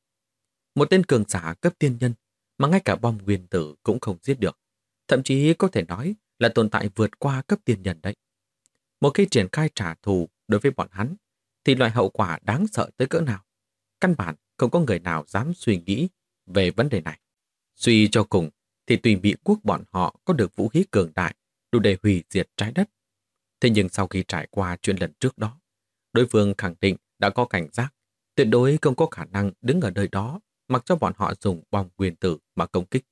Một tên cường giả cấp tiên nhân mà ngay cả bom nguyên tử cũng không giết được. Thậm chí có thể nói là tồn tại vượt qua cấp tiên nhân đấy. Một khi triển khai trả thù đối với bọn hắn, thì loại hậu quả đáng sợ tới cỡ nào. Căn bản không có người nào dám suy nghĩ về vấn đề này. Suy cho cùng, thì tùy Mỹ quốc bọn họ có được vũ khí cường đại, đủ để hủy diệt trái đất. Thế nhưng sau khi trải qua chuyện lần trước đó, đối phương khẳng định đã có cảnh giác, tuyệt đối không có khả năng đứng ở nơi đó mặc cho bọn họ dùng bom nguyên tử mà công kích.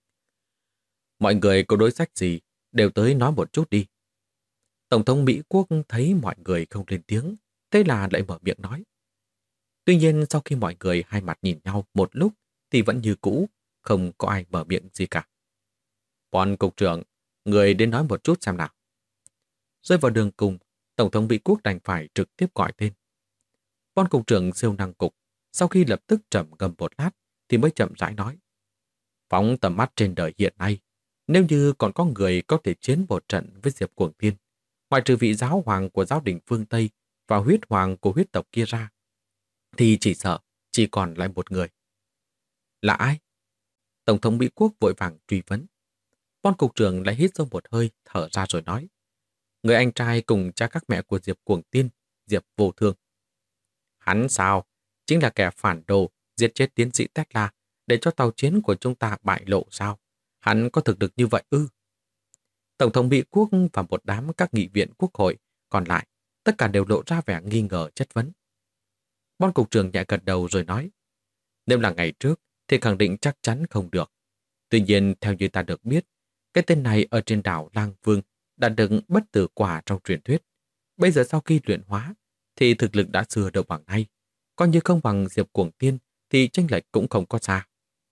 Mọi người có đối sách gì đều tới nói một chút đi. Tổng thống Mỹ quốc thấy mọi người không lên tiếng, thế là lại mở miệng nói. Tuy nhiên sau khi mọi người hai mặt nhìn nhau một lúc thì vẫn như cũ, không có ai mở miệng gì cả. Bọn cục trưởng, người đến nói một chút xem nào. Rơi vào đường cùng, Tổng thống Mỹ quốc đành phải trực tiếp gọi tên. Bọn cục trưởng siêu năng cục, sau khi lập tức trầm ngâm một lát thì mới chậm rãi nói. Phóng tầm mắt trên đời hiện nay, nếu như còn có người có thể chiến một trận với Diệp Cuồng Tiên, ngoại trừ vị giáo hoàng của giáo đình phương Tây và huyết hoàng của huyết tộc kia ra, thì chỉ sợ chỉ còn lại một người. Là ai? Tổng thống Mỹ quốc vội vàng truy vấn. Bon cục trưởng lại hít sâu một hơi, thở ra rồi nói. Người anh trai cùng cha các mẹ của Diệp Cuồng Tiên, Diệp Vô Thương. Hắn sao? Chính là kẻ phản đồ giết chết tiến sĩ Tesla để cho tàu chiến của chúng ta bại lộ sao? Hắn có thực lực như vậy ư? Tổng thống Mỹ quốc và một đám các nghị viện quốc hội còn lại, tất cả đều lộ ra vẻ nghi ngờ chất vấn. Bon cục trưởng nhẹ gật đầu rồi nói. Nếu là ngày trước thì khẳng định chắc chắn không được. Tuy nhiên, theo như ta được biết, cái tên này ở trên đảo Lang Vương đã được bất tử quả trong truyền thuyết. Bây giờ sau khi luyện hóa, thì thực lực đã xưa đâu bằng nay. Coi như không bằng Diệp Cuồng Tiên, thì chênh lệch cũng không có xa.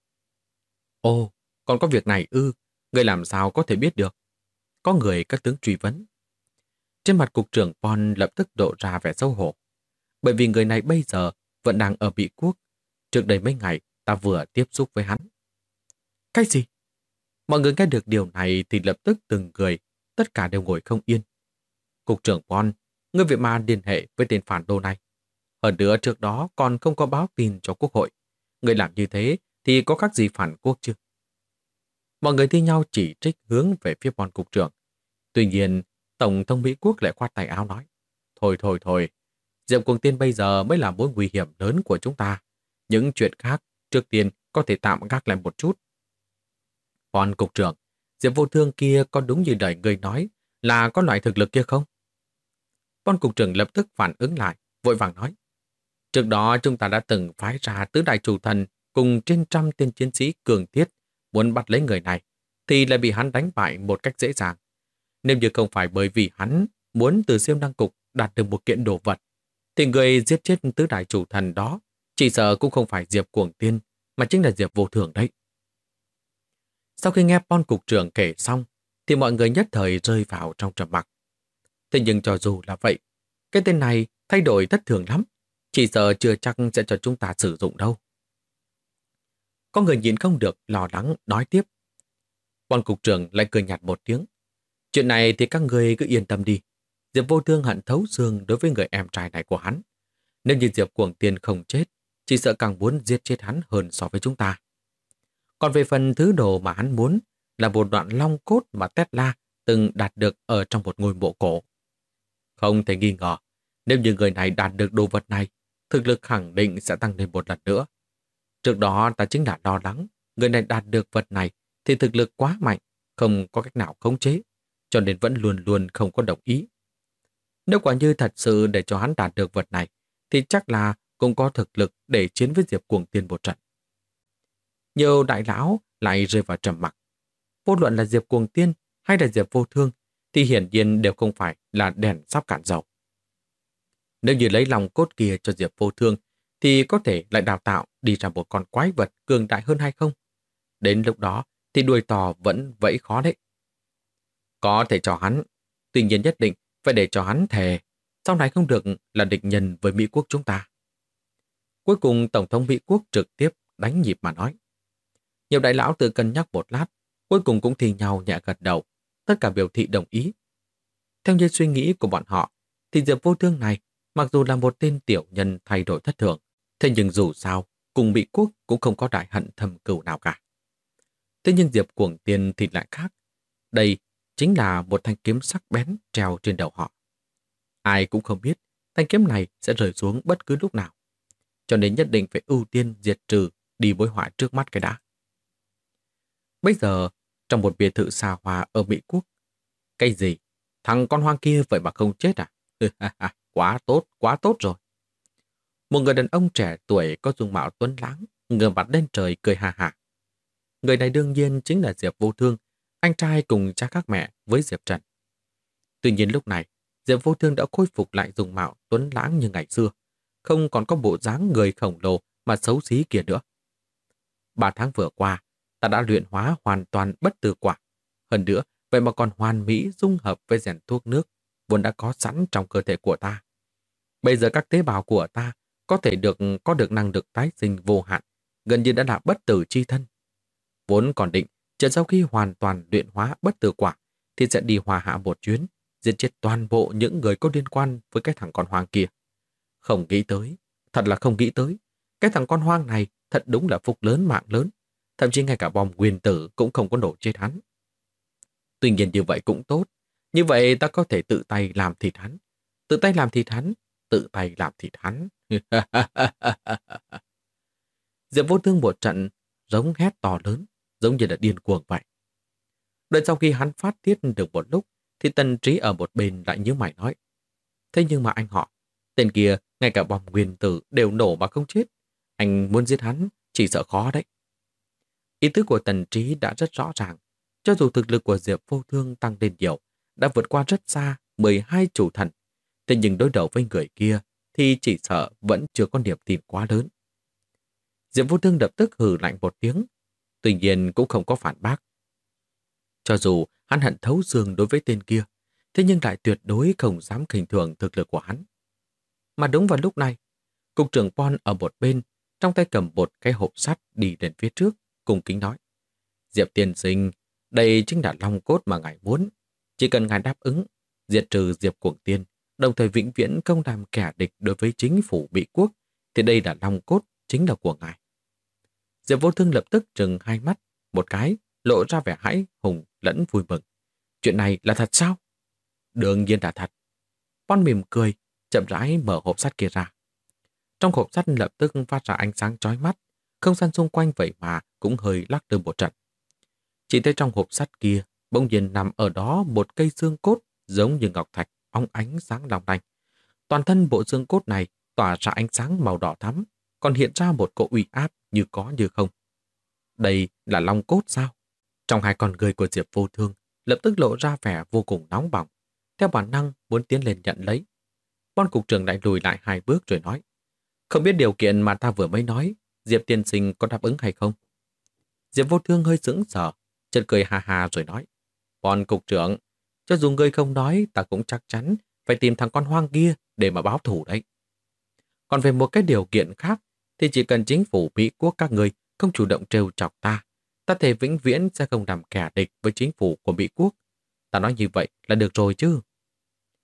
Ồ, còn có việc này ư, người làm sao có thể biết được? Có người các tướng truy vấn. Trên mặt cục trưởng Bon lập tức độ ra vẻ xấu hổ. Bởi vì người này bây giờ vẫn đang ở Mỹ quốc. Trước đây mấy ngày, ta vừa tiếp xúc với hắn. Cái gì? Mọi người nghe được điều này thì lập tức từng người, tất cả đều ngồi không yên. Cục trưởng Bon, ngươi vậy mà liên hệ với tên phản đồ này. Hơn nữa trước đó còn không có báo tin cho quốc hội. Người làm như thế thì có khác gì phản quốc chứ? Mọi người thi nhau chỉ trích hướng về phía Bon cục trưởng. Tuy nhiên, Tổng thống Mỹ quốc lại khoát tay áo nói. Thôi, Diệp Cuồng Tiên bây giờ mới là mối nguy hiểm lớn của chúng ta. Những chuyện khác, trước tiên có thể tạm gác lại một chút. Bon cục trưởng, Diệp Vô Thương kia có đúng như lời người nói là có loại thực lực kia không? Bon cục trưởng lập tức phản ứng lại, vội vàng nói. Trước đó chúng ta đã từng phái ra tứ đại chủ thần cùng trên trăm tên chiến sĩ cường thiết muốn bắt lấy người này, thì lại bị hắn đánh bại một cách dễ dàng. Nếu như không phải bởi vì hắn muốn từ siêu năng cục đạt được một kiện đồ vật, thì người giết chết tứ đại chủ thần đó chỉ sợ cũng không phải Diệp Cuồng Tiên, mà chính là Diệp Vô Thường đấy. Sau khi nghe Bon cục trưởng kể xong, thì mọi người nhất thời rơi vào trong trầm mặc. Thế nhưng cho dù là vậy, cái tên này thay đổi thất thường lắm, chỉ sợ chưa chắc sẽ cho chúng ta sử dụng đâu. Có người nhịn không được lo lắng nói tiếp. Bon cục trưởng lại cười nhạt một tiếng. Chuyện này thì các người cứ yên tâm đi. Diệp Vô Thương hận thấu xương đối với người em trai này của hắn. Nếu như Diệp Cuồng Tiên không chết, chỉ sợ càng muốn giết chết hắn hơn so với chúng ta. Còn về phần thứ đồ mà hắn muốn là một đoạn long cốt mà Tesla từng đạt được ở trong một ngôi mộ cổ. Không thể nghi ngờ, nếu như người này đạt được đồ vật này, thực lực khẳng định sẽ tăng lên một lần nữa. Trước đó ta chính là lo lắng, người này đạt được vật này thì thực lực quá mạnh, không có cách nào khống chế, cho nên vẫn luôn luôn không có đồng ý. Nếu quả như thật sự để cho hắn đạt được vật này, thì chắc là cũng có thực lực để chiến với Diệp Cuồng Tiên một trận. Nhiều đại lão lại rơi vào trầm mặc. Vô luận là Diệp Cuồng Tiên hay là Diệp Vô Thương thì hiển nhiên đều không phải là đèn sắp cạn dầu. Nếu như lấy lòng cốt kia cho Diệp Vô Thương thì có thể lại đào tạo đi ra một con quái vật cường đại hơn hay không? Đến lúc đó thì đuôi tò vẫn vẫy khó đấy. Có thể cho hắn, tuy nhiên nhất định phải để cho hắn thề sau này không được là địch nhân với Mỹ quốc chúng ta. Cuối cùng Tổng thống Mỹ quốc trực tiếp đánh nhịp mà nói. Nhiều đại lão tự cân nhắc một lát, cuối cùng cũng thì nhau nhẹ gật đầu, tất cả biểu thị đồng ý. Theo như suy nghĩ của bọn họ, thì Diệp Vô Thương này, mặc dù là một tên tiểu nhân thay đổi thất thường, thế nhưng dù sao, cùng Mỹ quốc cũng không có đại hận thầm cừu nào cả. Thế nhưng Diệp Cuồng Tiên thì lại khác. Đây chính là một thanh kiếm sắc bén treo trên đầu họ. Ai cũng không biết thanh kiếm này sẽ rơi xuống bất cứ lúc nào. Cho nên nhất định phải ưu tiên diệt trừ đi mối họa trước mắt cái đã. Bây giờ, trong một biệt thự xa hoa ở Mỹ Quốc, cái gì? Thằng con hoang kia vậy mà không chết à? Quá tốt rồi. Một người đàn ông trẻ tuổi có dung mạo tuấn lãng, ngửa mặt lên trời cười ha hả. Người này đương nhiên chính là Diệp Vô Thương, anh trai cùng cha các mẹ với Diệp Trần. Tuy nhiên lúc này, Diệp Vô Thương đã khôi phục lại dung mạo tuấn lãng như ngày xưa, không còn có bộ dáng người khổng lồ mà xấu xí kia nữa. 3 tháng vừa qua, ta đã luyện hóa hoàn toàn bất tử quả. Hơn nữa, vậy mà còn hoàn mỹ dung hợp với rèn thuốc nước vốn đã có sẵn trong cơ thể của ta. Bây giờ các tế bào của ta có được năng lực tái sinh vô hạn, gần như đã là bất tử chi thân. Vốn còn định, chờ sau khi hoàn toàn luyện hóa bất tử quả, thì sẽ đi hòa hạ một chuyến, giết chết toàn bộ những người có liên quan với cái thằng con hoang kia. Không nghĩ tới, thật là không nghĩ tới. Cái thằng con hoang này thật đúng là phúc lớn mạng lớn. Thậm chí ngay cả bom nguyên tử cũng không có nổ chết hắn. Tuy nhiên như vậy cũng tốt. Như vậy ta có thể tự tay làm thịt hắn. Tự tay làm thịt hắn. Tự tay làm thịt hắn. Diệp Vô Thương một trận giống hét to lớn, giống như là điên cuồng vậy. Đợi sau khi hắn phát tiết được một lúc, thì Tần Trí ở một bên lại nhíu mày nói. Thế nhưng mà anh họ, tên kia ngay cả bom nguyên tử đều nổ mà không chết. Anh muốn giết hắn, chỉ sợ khó đấy. Ý tứ của Tần Trí đã rất rõ ràng. Cho dù thực lực của Diệp Vô Thương tăng lên nhiều, đã vượt qua rất xa 12 chủ thần, thế nhưng đối đầu với người kia thì chỉ sợ vẫn chưa có niềm tin quá lớn. Diệp Vô Thương lập tức hừ lạnh một tiếng, tuy nhiên cũng không có phản bác. Cho dù hắn hận thấu xương đối với tên kia, thế nhưng lại tuyệt đối không dám khinh thường thực lực của hắn. Mà đúng vào lúc này, cục trưởng Pon ở một bên, trong tay cầm một cái hộp sắt đi lên phía trước, cung kính nói. Diệp tiên sinh, đây chính là long cốt mà ngài muốn. Chỉ cần ngài đáp ứng, diệt trừ Diệp Cuồng Tiên, đồng thời vĩnh viễn không làm kẻ địch đối với chính phủ Mỹ quốc, thì đây là long cốt chính là của ngài. Diệp Vô Thương lập tức trừng hai mắt, một cái, lộ ra vẻ hãi hùng lẫn vui mừng. Chuyện này là thật sao? Đương nhiên là thật. Pon mỉm cười, chậm rãi mở hộp sắt kia ra. Trong hộp sắt lập tức phát ra ánh sáng chói mắt, không gian xung quanh vậy mà cũng hơi lắc lư một trận. Chỉ thấy trong hộp sắt kia, bỗng nhiên nằm ở đó một cây xương cốt giống như ngọc thạch, óng ánh sáng long lanh. Toàn thân bộ xương cốt này tỏa ra ánh sáng màu đỏ thắm, còn hiện ra một cỗ uy áp như có như không. Đây là long cốt sao? Trong hai con người của Diệp Vô Thương lập tức lộ ra vẻ vô cùng nóng bỏng, theo bản năng muốn tiến lên nhận lấy. Bon cục trưởng lại lùi lại 2 bước rồi nói, không biết điều kiện mà ta vừa mới nói, Diệp tiên sinh có đáp ứng hay không? Diệp Vô Thương hơi sững sờ, chợt cười ha ha rồi nói, Bon cục trưởng, cho dù ngươi không nói, ta cũng chắc chắn phải tìm thằng con hoang kia để mà báo thù đấy. Còn về một cái điều kiện khác, thì chỉ cần chính phủ Mỹ quốc các ngươi không chủ động trêu chọc ta, ta thể vĩnh viễn sẽ không làm kẻ địch với chính phủ của Mỹ quốc. Ta nói như vậy là được rồi chứ.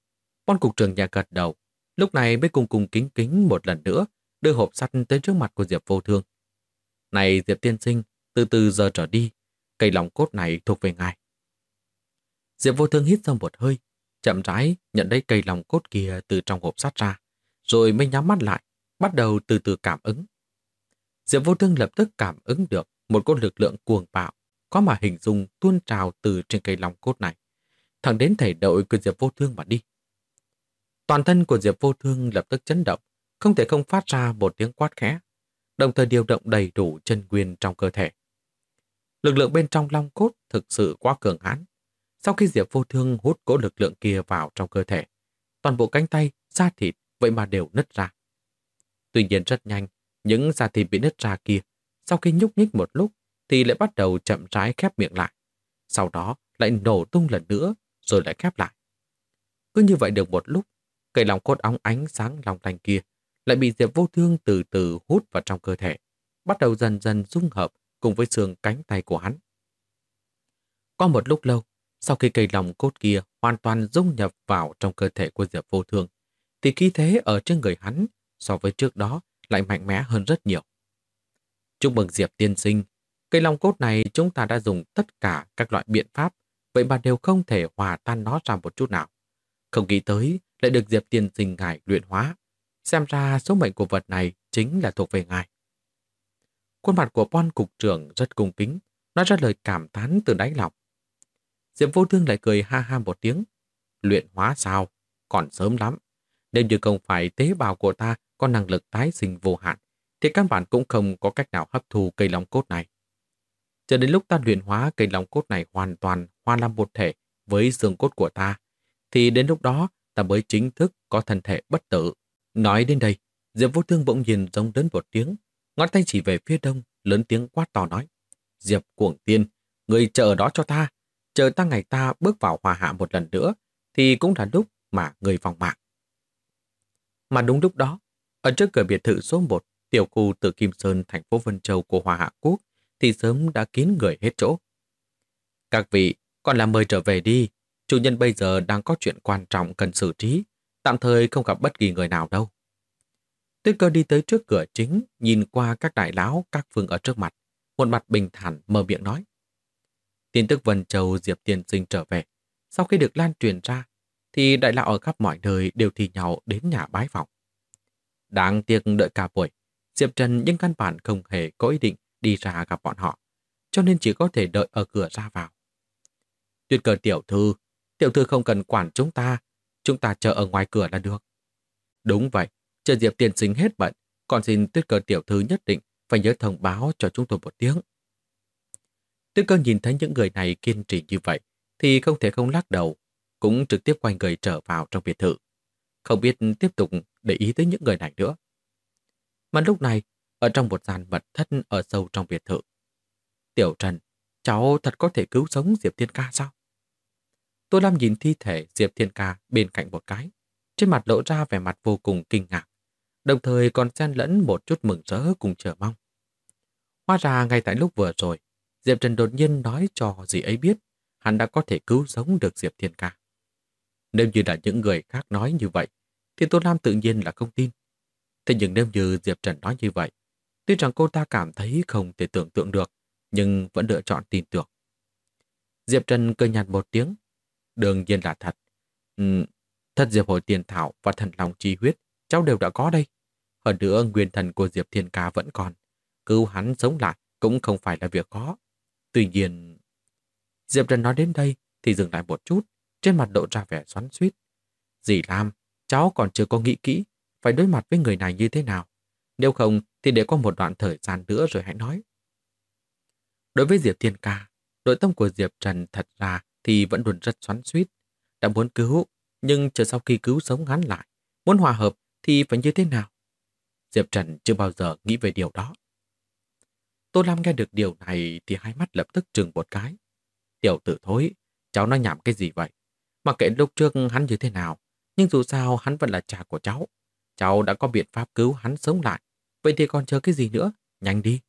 Bon cục trưởng nhà gật đầu, lúc này mới cung cung kính kính một lần nữa, đưa hộp sắt tới trước mặt của Diệp Vô Thương. Này Diệp tiên sinh, từ từ giờ trở đi, cây lòng cốt này thuộc về ngài. Diệp Vô Thương hít sâu một hơi, chậm rãi nhận lấy cây lòng cốt kia từ trong hộp sắt ra, rồi mới nhắm mắt lại, bắt đầu từ từ cảm ứng. Diệp Vô Thương lập tức cảm ứng được một cỗ lực lượng cuồng bạo, có mà hình dung tuôn trào từ trên cây long cốt này, thẳng đến thể đội của Diệp Vô Thương mà đi. Toàn thân của Diệp Vô Thương lập tức chấn động, không thể không phát ra một tiếng quát khẽ, đồng thời điều động đầy đủ chân nguyên trong cơ thể. Lực lượng bên trong long cốt thực sự quá cường hãn. Sau khi Diệp Vô Thương hút cỗ lực lượng kia vào trong cơ thể, toàn bộ cánh tay, da thịt vậy mà đều nứt ra. Tuy nhiên rất nhanh, những da thịt bị nứt ra kia, sau khi nhúc nhích một lúc thì lại bắt đầu chậm rãi khép miệng lại. Sau đó lại nổ tung lần nữa, rồi lại khép lại. Cứ như vậy được một lúc, cây lòng cốt óng ánh sáng long lanh kia lại bị Diệp Vô Thương từ từ hút vào trong cơ thể, bắt đầu dần dần dung hợp cùng với xương cánh tay của hắn. Qua một lúc lâu, sau khi cây lòng cốt kia hoàn toàn dung nhập vào trong cơ thể của Diệp Vô Thương, thì khí thế ở trên người hắn so với trước đó lại mạnh mẽ hơn rất nhiều. Chúc mừng Diệp tiên sinh, cây long cốt này chúng ta đã dùng tất cả các loại biện pháp, vậy mà đều không thể hòa tan nó ra một chút nào. Không nghĩ tới lại được Diệp tiên sinh ngài luyện hóa. Xem ra số mệnh của vật này chính là thuộc về ngài. Khuôn mặt của Bon cục trưởng rất cung kính, nói ra lời cảm thán từ đáy lòng. Diệp Vô Thương lại cười ha ha một tiếng. Luyện hóa sao? Còn sớm lắm. Nếu như không phải tế bào của ta có năng lực tái sinh vô hạn, thì các bạn cũng không có cách nào hấp thu cây long cốt này. Cho đến lúc ta luyện hóa cây long cốt này hoàn toàn hòa làm một thể với xương cốt của ta, thì đến lúc đó ta mới chính thức có thân thể bất tử. Nói đến đây, Diệp Vô Thương bỗng nhiên giống đến một tiếng, ngón tay chỉ về phía đông, lớn tiếng quát to nói: Diệp Cuồng Tiên, người chờ đó cho ta, chờ ta ngày ta bước vào hòa hạ một lần nữa, thì cũng là lúc mà người vòng mạng. Mà đúng lúc đó, ở trước cửa biệt thự số 1, tiểu khu Tử Kim Sơn, thành phố Vân Châu của Hòa Hạ Quốc, thì sớm đã kín người hết chỗ. Các vị, còn là mời trở về đi, chủ nhân bây giờ đang có chuyện quan trọng cần xử trí, tạm thời không gặp bất kỳ người nào đâu. Tuyết Cơ đi tới trước cửa chính, nhìn qua các đại lão các phương ở trước mặt, một mặt bình thản mở miệng nói. Tin tức Vân Châu Diệp tiên sinh trở về, sau khi được lan truyền ra, thì đại lão ở khắp mọi nơi đều thì nhau đến nhà bái phỏng. Đáng tiếc đợi cả buổi, Diệp Trần nhưng căn bản không hề có ý định đi ra gặp bọn họ, cho nên chỉ có thể đợi ở cửa ra vào. Tuyết Cơ tiểu thư không cần quản chúng ta chờ ở ngoài cửa là được. Đúng vậy, chờ Diệp tiên sinh hết bận, còn xin Tuyết Cơ tiểu thư nhất định phải nhớ thông báo cho chúng tôi một tiếng. Tuyết Cơ nhìn thấy những người này kiên trì như vậy, thì không thể không lắc đầu, cũng trực tiếp quay người trở vào trong biệt thự. Không biết tiếp tục để ý tới những người này nữa. Mà lúc này, ở trong một gian mật thất ở sâu trong biệt thự, Tiểu Trần, cháu thật có thể cứu sống Diệp Thiên Ca sao? Tô Lam nhìn thi thể Diệp Thiên Ca bên cạnh một cái, trên mặt lộ ra vẻ mặt vô cùng kinh ngạc, đồng thời còn xen lẫn một chút mừng rỡ cùng chờ mong. Hóa ra ngay tại lúc vừa rồi, Diệp Trần đột nhiên nói cho dì ấy biết hắn đã có thể cứu sống được Diệp Thiên Ca. Nếu như là những người khác nói như vậy, thì Tô Lam tự nhiên là không tin. Thế nhưng nếu như Diệp Trần nói như vậy, tuy rằng cô ta cảm thấy không thể tưởng tượng được, nhưng vẫn lựa chọn tin tưởng. Diệp Trần cười nhạt một tiếng. Đương nhiên là thật. Thật Diệp Hồi Tiền Thảo và Thần Long Chi Huyết, cháu đều đã có đây. Hơn nữa, nguyên thần của Diệp Thiên Ca vẫn còn. Cứu hắn sống lại cũng không phải là việc khó. Tuy nhiên... Diệp Trần nói đến đây thì dừng lại một chút, trên mặt lộ ra vẻ xoắn xuýt. Dì Lam, cháu còn chưa có nghĩ kỹ phải đối mặt với người này như thế nào. Nếu không thì để có một đoạn thời gian nữa rồi hãy nói. Đối với Diệp Thiên Ca, nội tâm của Diệp Trần thật ra thì vẫn luôn rất xoắn xuýt. Đã muốn cứu, nhưng chờ sau khi cứu sống hắn lại, muốn hòa hợp thì phải như thế nào? Diệp Trần chưa bao giờ nghĩ về điều đó. Tô Lam nghe được điều này thì hai mắt lập tức trừng một cái. Tiểu tử thối, cháu nói nhảm cái gì vậy? Mặc kệ lúc trước hắn như thế nào, nhưng dù sao hắn vẫn là cha của cháu. Cháu đã có biện pháp cứu hắn sống lại, vậy thì còn chờ cái gì nữa? Nhanh đi.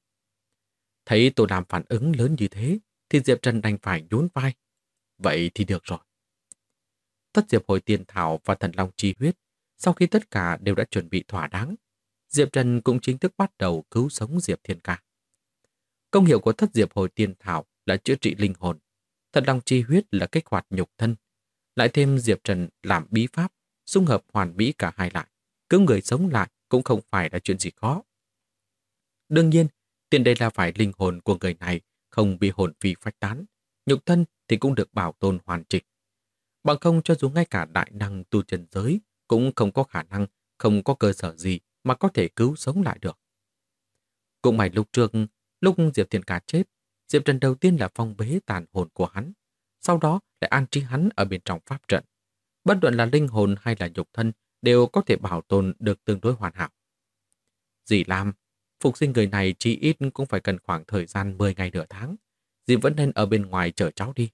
Thấy Tô Lam phản ứng lớn như thế, thì Diệp Trần đành phải nhún vai. Vậy thì được rồi. Thất Diệp Hồi Tiên Thảo và Thần Long Chi Huyết, sau khi tất cả đều đã chuẩn bị thỏa đáng, Diệp Trần cũng chính thức bắt đầu cứu sống Diệp Thiên Ca. Công hiệu của Thất Diệp Hồi Tiên Thảo là chữa trị linh hồn, Thần Long Chi Huyết là kích hoạt nhục thân, lại thêm Diệp Trần làm bí pháp, xung hợp hoàn mỹ cả hai lại, cứu người sống lại cũng không phải là chuyện gì khó. Đương nhiên, tiền đề là phải linh hồn của người này không bị hồn phi phách tán, nhục thân thì cũng được bảo tồn hoàn chỉnh. Bằng không cho dù ngay cả đại năng tu chân giới cũng không có khả năng, không có cơ sở gì mà có thể cứu sống lại được. Cũng may lúc trước, lúc Diệp Thiên Ca chết, Diệp Trần đầu tiên là phong bế tàn hồn của hắn, sau đó lại an trí hắn ở bên trong pháp trận. Bất luận là linh hồn hay là nhục thân đều có thể bảo tồn được tương đối hoàn hảo. Dì Lam, phục sinh người này chỉ ít cũng phải cần khoảng thời gian 10 ngày nửa tháng. Dì vẫn nên ở bên ngoài chờ cháu đi.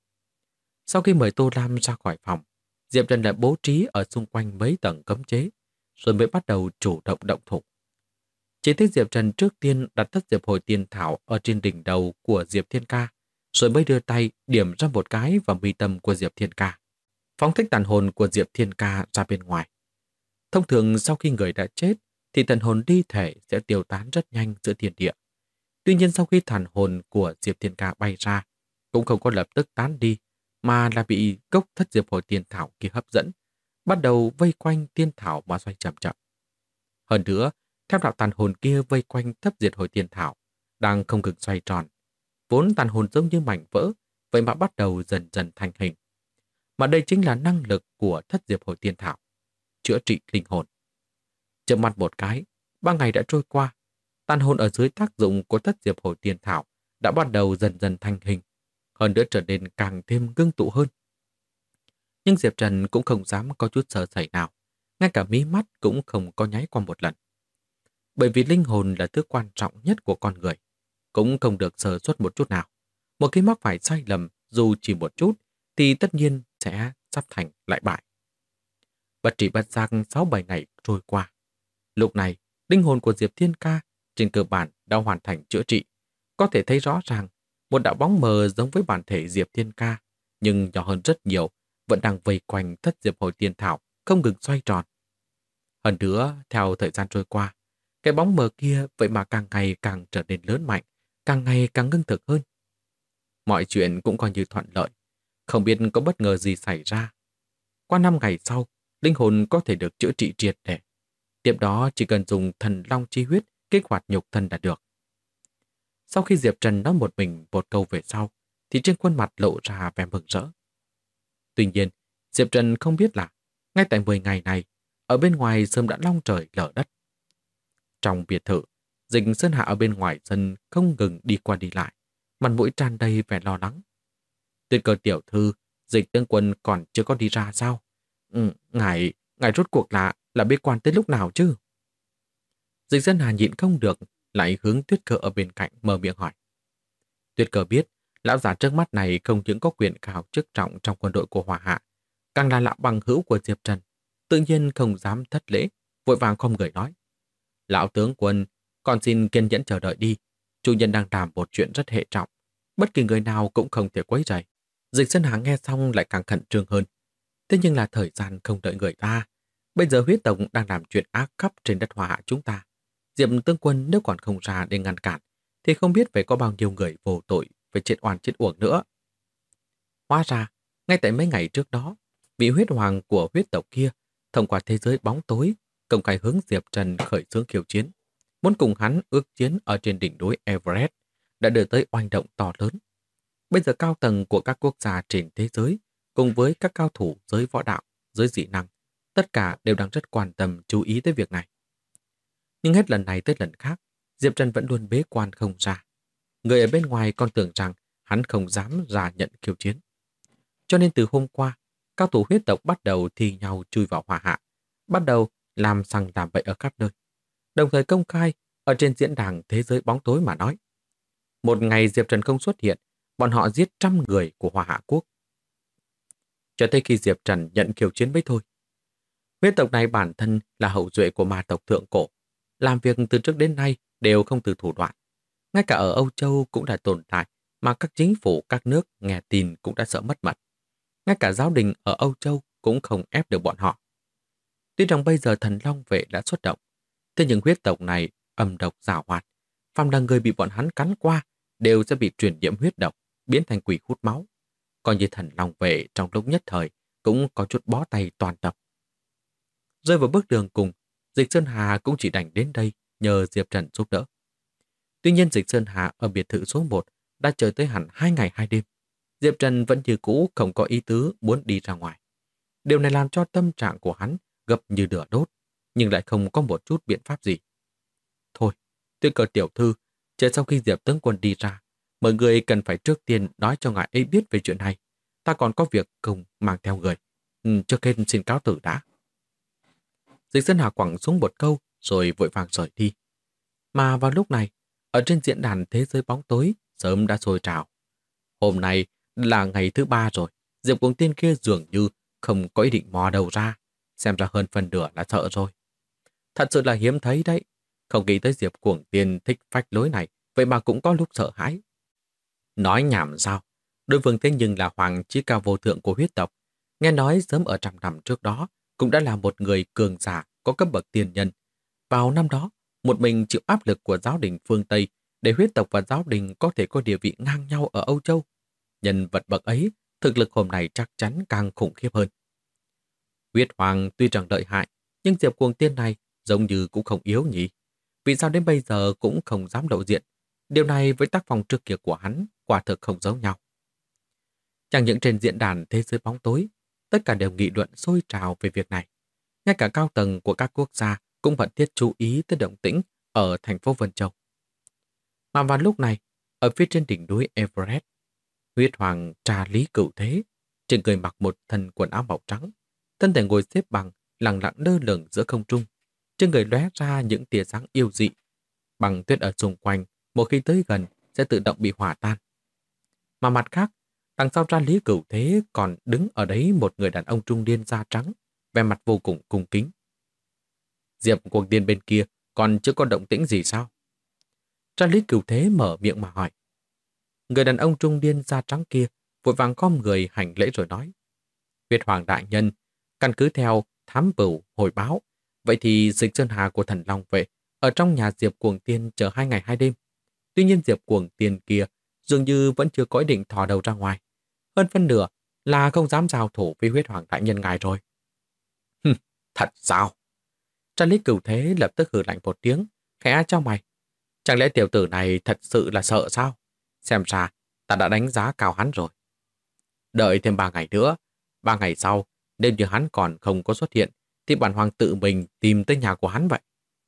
Sau khi mời Tô Lam ra khỏi phòng, Diệp Trần lại bố trí ở xung quanh mấy tầng cấm chế, rồi mới bắt đầu chủ động động thủ. Chỉ thấy Diệp Trần trước tiên đặt Thất Diệp Hồi Tiên Thảo ở trên đỉnh đầu của Diệp Thiên Ca, rồi mới đưa tay điểm ra một cái vào mi tâm của Diệp Thiên Ca, phóng thích tàn hồn của Diệp Thiên Ca ra bên ngoài. Thông thường sau khi người đã chết, thì thần hồn đi thể sẽ tiêu tán rất nhanh giữa thiên địa. Tuy nhiên sau khi thần hồn của Diệp Thiên Ca bay ra, cũng không có lập tức tán đi, mà là bị gốc Thất Diệp Hồi Tiên Thảo kia hấp dẫn, bắt đầu vây quanh tiên thảo mà xoay chậm chậm. Hơn nữa, theo đạo tàn hồn kia vây quanh Thất Diệp Hồi Tiên Thảo, đang không ngừng xoay tròn. Vốn tàn hồn giống như mảnh vỡ, vậy mà bắt đầu dần dần thành hình. Mà đây chính là năng lực của Thất Diệp Hồi Tiên Thảo, chữa trị linh hồn. Chợp mắt một cái, 3 ngày đã trôi qua, tàn hồn ở dưới tác dụng của Thất Diệp Hồi Tiên Thảo đã bắt đầu dần dần thành hình, hơn nữa trở nên càng thêm ngưng tụ hơn. Nhưng Diệp Trần cũng không dám có chút sơ sẩy nào, ngay cả mí mắt cũng không có nháy qua một lần. Bởi vì linh hồn là thứ quan trọng nhất của con người, cũng không được sơ suất một chút nào. Một khi mắc phải sai lầm dù chỉ một chút thì tất nhiên sẽ sắp thành lại bại. Bất tri bất giác 6-7 ngày trôi qua. Lúc này, linh hồn của Diệp Thiên Ca trên cơ bản đã hoàn thành chữa trị. Có thể thấy rõ ràng, một đạo bóng mờ giống với bản thể Diệp Thiên Ca, nhưng nhỏ hơn rất nhiều, vẫn đang vây quanh Thất Diệp Hồi Tiên Thảo, không ngừng xoay tròn. Hơn nữa, theo thời gian trôi qua, cái bóng mờ kia vậy mà càng ngày càng trở nên lớn mạnh, càng ngày càng ngưng thực hơn. Mọi chuyện cũng coi như thuận lợi, không biết có bất ngờ gì xảy ra. Qua 5 ngày sau, linh hồn có thể được chữa trị triệt để. Tiếp đó chỉ cần dùng Thần Long Chi Huyết kích hoạt nhục thân là được. Sau khi Diệp Trần nói một mình một câu về sau, thì trên khuôn mặt lộ ra vẻ mừng rỡ. Tuy nhiên, Diệp Trần không biết là ngay tại 10 ngày này, ở bên ngoài sớm đã long trời lở đất. Trong biệt thự, Dịch Sơn Hạ ở bên ngoài sân không ngừng đi qua đi lại, mặt mũi tràn đầy vẻ lo lắng. Tuyệt Cơ tiểu thư, Dịch tướng quân còn chưa có đi ra sao? Ngài rốt cuộc là bế quan tới lúc nào chứ? Dịch Sơn Hà nhịn không được, lại hướng Tuyết Cơ ở bên cạnh mở miệng hỏi. Tuyết Cơ biết, lão già trước mắt này không những có quyền cao chức trọng trong quân đội của Hòa Hạ, càng là lão bằng hữu của Diệp Trần, tự nhiên không dám thất lễ, vội vàng không người nói. Lão tướng quân, còn xin kiên nhẫn chờ đợi đi, chủ nhân đang làm một chuyện rất hệ trọng, bất kỳ người nào cũng không thể quấy rầy. Dịch Sơn Hà nghe xong lại càng khẩn trương hơn. Thế nhưng là thời gian không đợi người ta. Bây giờ huyết tộc đang làm chuyện ác khắp trên đất Hòa Hạ chúng ta. Diệp tướng quân nếu còn không ra để ngăn cản, thì không biết phải có bao nhiêu người vô tội phải chết oan chết uổng nữa. Hóa ra, ngay tại mấy ngày trước đó, vị huyết hoàng của huyết tộc kia thông qua thế giới bóng tối công khai hướng Diệp Trần khởi xướng khiêu chiến, muốn cùng hắn ước chiến ở trên đỉnh núi Everest, đã đưa tới oanh động to lớn. Bây giờ cao tầng của các quốc gia trên thế giới cùng với các cao thủ giới võ đạo, giới dị năng, tất cả đều đang rất quan tâm chú ý tới việc này. Nhưng hết lần này tới lần khác, Diệp Trần vẫn luôn bế quan không ra. Người ở bên ngoài còn tưởng rằng hắn không dám ra nhận khiêu chiến. Cho nên từ hôm qua, cao thủ huyết tộc bắt đầu thi nhau chui vào Hòa Hạ, bắt đầu làm sằng làm bậy ở khắp nơi. Đồng thời công khai ở trên diễn đàn thế giới bóng tối mà nói. Một ngày Diệp Trần không xuất hiện, bọn họ giết 100 người của Hòa Hạ quốc. Cho tới khi Diệp Trần nhận khiêu chiến mới thôi. Huyết tộc này bản thân là hậu duệ của ma tộc thượng cổ, làm việc từ trước đến nay đều không từ thủ đoạn. Ngay cả ở Âu Châu cũng đã tồn tại mà các chính phủ các nước nghe tin cũng đã sợ mất mật. Ngay cả giáo đình ở Âu Châu cũng không ép được bọn họ. Tuy rằng bây giờ thần Long vệ đã xuất động, thế nhưng huyết tộc này âm độc giảo hoạt. Phàm là người bị bọn hắn cắn qua đều sẽ bị truyền nhiễm huyết độc, biến thành quỷ hút máu. Coi như thần Long vệ trong lúc nhất thời cũng có chút bó tay toàn tập. Rơi vào bước đường cùng, Dịch Sơn Hà cũng chỉ đành đến đây nhờ Diệp Trần giúp đỡ. Tuy nhiên Dịch Sơn Hà ở biệt thự số 1 đã chờ tới hẳn 2 ngày 2 đêm. Diệp Trần vẫn như cũ không có ý tứ muốn đi ra ngoài. Điều này làm cho tâm trạng của hắn gập như lửa đốt, nhưng lại không có một chút biện pháp gì. Thôi, Tuyết Cơ tiểu thư, chờ sau khi Diệp tướng quân đi ra, mọi người cần phải trước tiên nói cho ngài ấy biết về chuyện này. Ta còn có việc cùng mang theo người. Trước hết xin cáo tử đã. Dịch Sơn Hà quẳng xuống một câu rồi vội vàng rời đi. Mà vào lúc này, ở trên diễn đàn thế giới bóng tối sớm đã sôi trào. Hôm nay là ngày thứ 3 rồi, Diệp Cuồng Tiên kia dường như không có ý định mò đầu ra, xem ra hơn phần nửa là sợ rồi. Thật sự là hiếm thấy đấy, không nghĩ tới Diệp Cuồng Tiên thích phách lối này, vậy mà cũng có lúc sợ hãi. Nói nhảm sao, đối phương thế nhưng là hoàng chí cao vô thượng của huyết tộc, nghe nói sớm ở trăm năm trước đó cũng đã là một người cường giả có cấp bậc tiền nhân. Vào năm đó, một mình chịu áp lực của giáo đình phương Tây để huyết tộc và giáo đình có thể có địa vị ngang nhau ở Âu Châu. Nhân vật bậc ấy, thực lực hôm nay chắc chắn càng khủng khiếp hơn. Huyết Hoàng tuy rằng lợi hại, nhưng Diệp Cuồng Tiên này giống như cũng không yếu nhỉ. Vì sao đến bây giờ cũng không dám lộ diện? Điều này với tác phong trước kia của hắn quả thực không giống nhau. Chẳng những trên diễn đàn thế giới bóng tối, tất cả đều nghị luận sôi trào về việc này. Ngay cả cao tầng của các quốc gia cũng vẫn thiết chú ý tới động tĩnh ở thành phố Vân Châu. Mà vào lúc này, ở phía trên đỉnh núi Everest, Huyết Hoàng trà lý cửu thế, trên người mặc một thân quần áo màu trắng, thân thể ngồi xếp bằng, lặng lặng lơ lửng giữa không trung, trên người lóe ra những tia sáng yêu dị. Băng tuyết ở xung quanh, một khi tới gần sẽ tự động bị hỏa tan. Mà mặt khác, đằng sau ra lý cửu thế còn đứng ở đấy một người đàn ông trung niên da trắng, vẻ mặt vô cùng cung kính. Diệp Cuồng Tiên bên kia còn chưa có động tĩnh gì sao? Ra lý cửu thế mở miệng mà hỏi. Người đàn ông trung niên da trắng kia vội vàng khom người hành lễ rồi nói. Huyết Hoàng đại nhân, căn cứ theo thám bửu hồi báo, vậy thì Dịch Sơn Hà của thần Long vệ ở trong nhà Diệp Cuồng Tiên chờ 2 ngày 2 đêm. Tuy nhiên Diệp Cuồng Tiên kia dường như vẫn chưa có ý định thò đầu ra ngoài. Hơn phân nửa là không dám giao thủ với Huyết Hoàng đại nhân ngài rồi. Thật sao? Tra lý cửu thế lập tức hừ lạnh một tiếng, khẽ cho mày. Chẳng lẽ tiểu tử này thật sự là sợ sao? Xem ra ta đã đánh giá cao hắn rồi. Đợi thêm 3 ngày nữa, 3 ngày sau, nếu như hắn còn không có xuất hiện, thì bản hoàng tự mình tìm tới nhà của hắn vậy.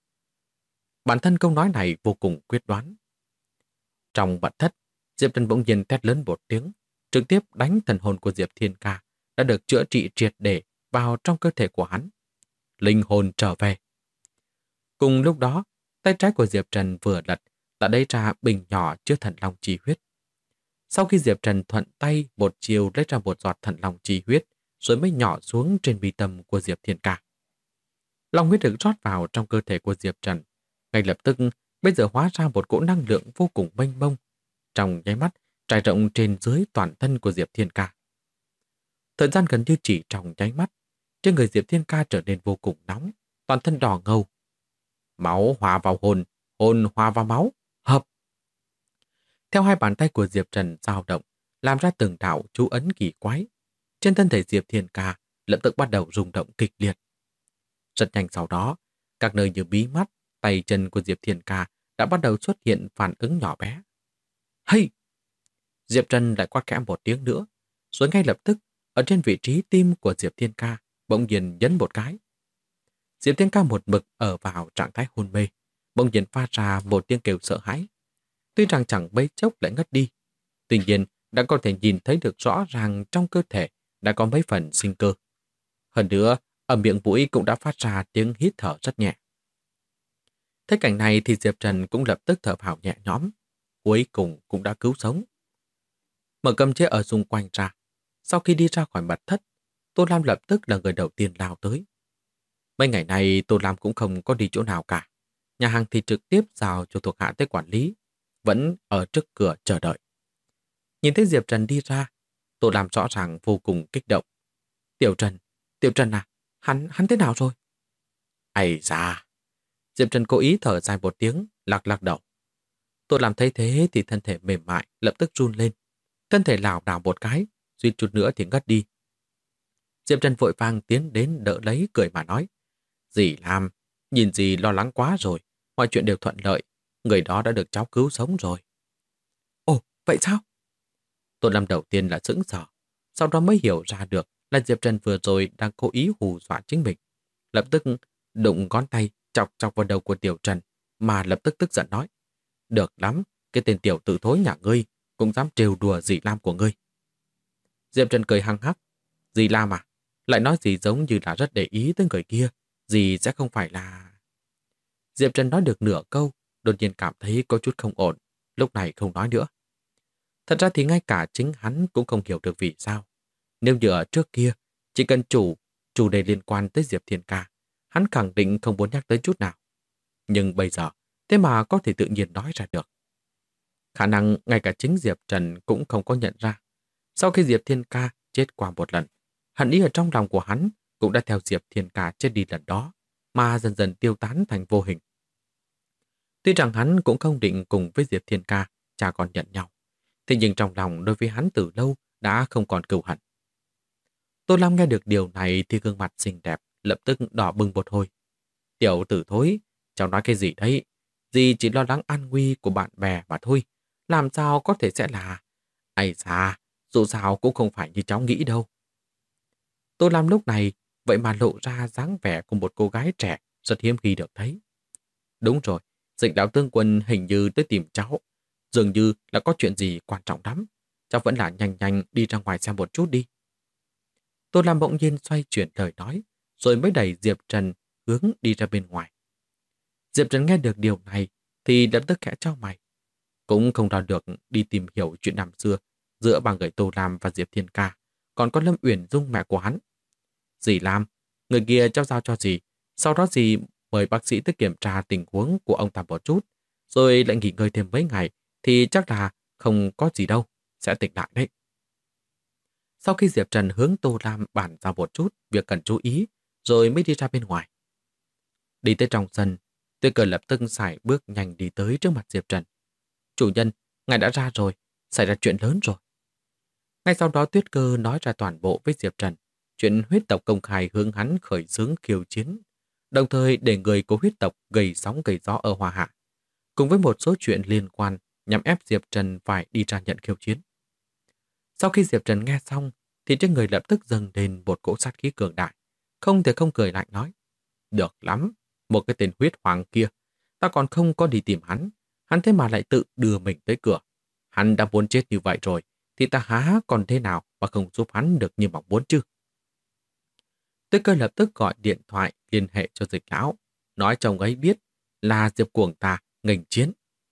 Bản thân câu nói này vô cùng quyết đoán. Trong mật thất, Diệp Trần bỗng nhiên thét lớn một tiếng, trực tiếp đánh thần hồn của Diệp Thiên Ca đã được chữa trị triệt để vào trong cơ thể của hắn. Linh hồn trở về. Cùng lúc đó, tay trái của Diệp Trần vừa lật đã lấy ra bình nhỏ chứa thần long chi huyết. Sau khi Diệp Trần thuận tay một chiều lấy ra một giọt thần long chi huyết, rồi mới nhỏ xuống trên mi tâm của Diệp Thiên Ca. Long huyết được rót vào trong cơ thể của Diệp Trần. Ngay lập tức, bây giờ hóa ra một cỗ năng lượng vô cùng mênh mông, trong nháy mắt trải rộng trên dưới toàn thân của Diệp Thiên Ca. Thời gian gần như chỉ trong nháy mắt, trên người Diệp Thiên Ca trở nên vô cùng nóng, toàn thân đỏ ngầu. Máu hòa vào hồn, hồn hòa vào máu, hợp. Theo hai bàn tay của Diệp Trần dao động, làm ra từng đạo chú ấn kỳ quái. Trên thân thể Diệp Thiên Ca lập tức bắt đầu rung động kịch liệt. Rất nhanh sau đó, các nơi như bí mắt, tay chân của Diệp Thiên Ca đã bắt đầu xuất hiện phản ứng nhỏ bé. Hey! Diệp Trần lại quát khẽ một tiếng nữa, rồi ngay lập tức, ở trên vị trí tim của Diệp Thiên Ca, bỗng nhiên nhấn một cái. Diệp Thiên Ca một mực ở vào trạng thái hôn mê, bỗng nhiên phát ra một tiếng kêu sợ hãi. Tuy rằng chẳng mấy chốc lại ngất đi, tuy nhiên đã có thể nhìn thấy được rõ ràng trong cơ thể đã có mấy phần sinh cơ. Hơn nữa, ở miệng mũi cũng đã phát ra tiếng hít thở rất nhẹ. Thấy cảnh này thì Diệp Trần cũng lập tức thở phào nhẹ nhõm, cuối cùng cũng đã cứu sống. Mở cấm chế ở xung quanh ra, sau khi đi ra khỏi mật thất, Tô Lam lập tức là người đầu tiên lao tới. Mấy ngày này Tô Lam cũng không có đi chỗ nào cả. Nhà hàng thì trực tiếp giao cho thuộc hạ tới quản lý, vẫn ở trước cửa chờ đợi. Nhìn thấy Diệp Trần đi ra, Tô Lam rõ ràng vô cùng kích động. Tiểu Trần, Tiểu Trần à, hắn thế nào rồi? Ây da! Diệp Trần cố ý thở dài một tiếng, lắc lắc đầu. Tôi làm thấy thế thì thân thể mềm mại lập tức run lên. Thân thể lảo đảo một cái, suýt chút nữa thì ngất đi. Diệp Trần vội vàng tiến đến đỡ lấy cười mà nói. Dì Lam, nhìn dì lo lắng quá rồi, mọi chuyện đều thuận lợi, người đó đã được cháu cứu sống rồi. Ồ, vậy sao? Tô Lam đầu tiên là sững sờ, sau đó mới hiểu ra được là Diệp Trần vừa rồi đang cố ý hù dọa chính mình. Lập tức đụng ngón tay chọc chọc vào đầu của Tiểu Trần, mà lập tức tức giận nói. Được lắm, cái tên tiểu tử thối nhà ngươi cũng dám trêu đùa dì Lam của ngươi. Diệp Trần cười hăng hắc. Dì Lam à? Lại nói gì giống như là rất để ý tới người kia. Dì sẽ không phải là... Diệp Trần nói được nửa câu, đột nhiên cảm thấy có chút không ổn, lúc này không nói nữa. Thật ra thì ngay cả chính hắn cũng không hiểu được vì sao. Nếu như ở trước kia, chỉ cần chủ đề liên quan tới Diệp Thiên Ca, hắn khẳng định không muốn nhắc tới chút nào. Nhưng bây giờ, thế mà có thể tự nhiên nói ra được. Khả năng ngay cả chính Diệp Trần cũng không có nhận ra. Sau khi Diệp Thiên Ca chết qua một lần, hận ý ở trong lòng của hắn cũng đã theo Diệp Thiên Ca chết đi lần đó, mà dần dần tiêu tán thành vô hình. Tuy rằng hắn cũng không định cùng với Diệp Thiên Ca cha con nhận nhau, thế nhưng trong lòng đối với hắn từ lâu đã không còn cừu hận. Tô Lam nghe được điều này thì gương mặt xinh đẹp lập tức đỏ bừng một hồi. Tiểu tử thối, cháu nói cái gì đấy? Dì chỉ lo lắng an nguy của bạn bè mà thôi. Làm sao có thể sẽ là... Ây da, dù sao cũng không phải như cháu nghĩ đâu. Tô Lam lúc này vậy mà lộ ra dáng vẻ của một cô gái trẻ rất hiếm khi được thấy. Đúng rồi, Dịch đạo tướng quân hình như tới tìm cháu. Dường như là có chuyện gì quan trọng lắm. Cháu vẫn là nhanh nhanh đi ra ngoài xem một chút đi. Tô Lam bỗng nhiên xoay chuyển lời nói, rồi mới đẩy Diệp Trần hướng đi ra bên ngoài. Diệp Trần nghe được điều này thì lập tức khẽ chau mày. Cũng không đòi được đi tìm hiểu chuyện năm xưa giữa ba người Tô Lam và Diệp Thiên Ca, còn có Lâm Uyển Dung mẹ của hắn. Dì Lam, người kia cháu giao cho dì, sau đó dì mời bác sĩ tới kiểm tra tình huống của ông ta một chút, rồi lại nghỉ ngơi thêm mấy ngày, thì chắc là không có gì đâu, sẽ tỉnh lại đấy. Sau khi Diệp Trần hướng Tô Lam bàn ra một chút việc cần chú ý, rồi mới đi ra bên ngoài. Đi tới trong sân, Tuyết Cơ lập tức sải bước nhanh đi tới trước mặt Diệp Trần. Chủ nhân, ngài đã ra rồi, xảy ra chuyện lớn rồi. Ngay sau đó Tuyết Cơ nói ra toàn bộ với Diệp Trần, chuyện huyết tộc công khai hướng hắn khởi xướng khiêu chiến, đồng thời để người của huyết tộc gây sóng gây gió ở Hoa Hạ, cùng với một số chuyện liên quan nhằm ép Diệp Trần phải đi ra nhận khiêu chiến. Sau khi Diệp Trần nghe xong, thì trên người lập tức dâng lên một cỗ sát khí cường đại, không thể không cười lạnh nói. Được lắm, một cái tên huyết hoàng kia, ta còn không có đi tìm hắn thế mà lại tự đưa mình tới cửa. Hắn đã muốn chết như vậy rồi, thì ta há còn thế nào mà không giúp hắn được như mong muốn chứ? Tuyết Cơ lập tức gọi điện thoại liên hệ cho Dịch lão, nói chồng ấy biết là Diệp Cuồng ta nghênh chiến.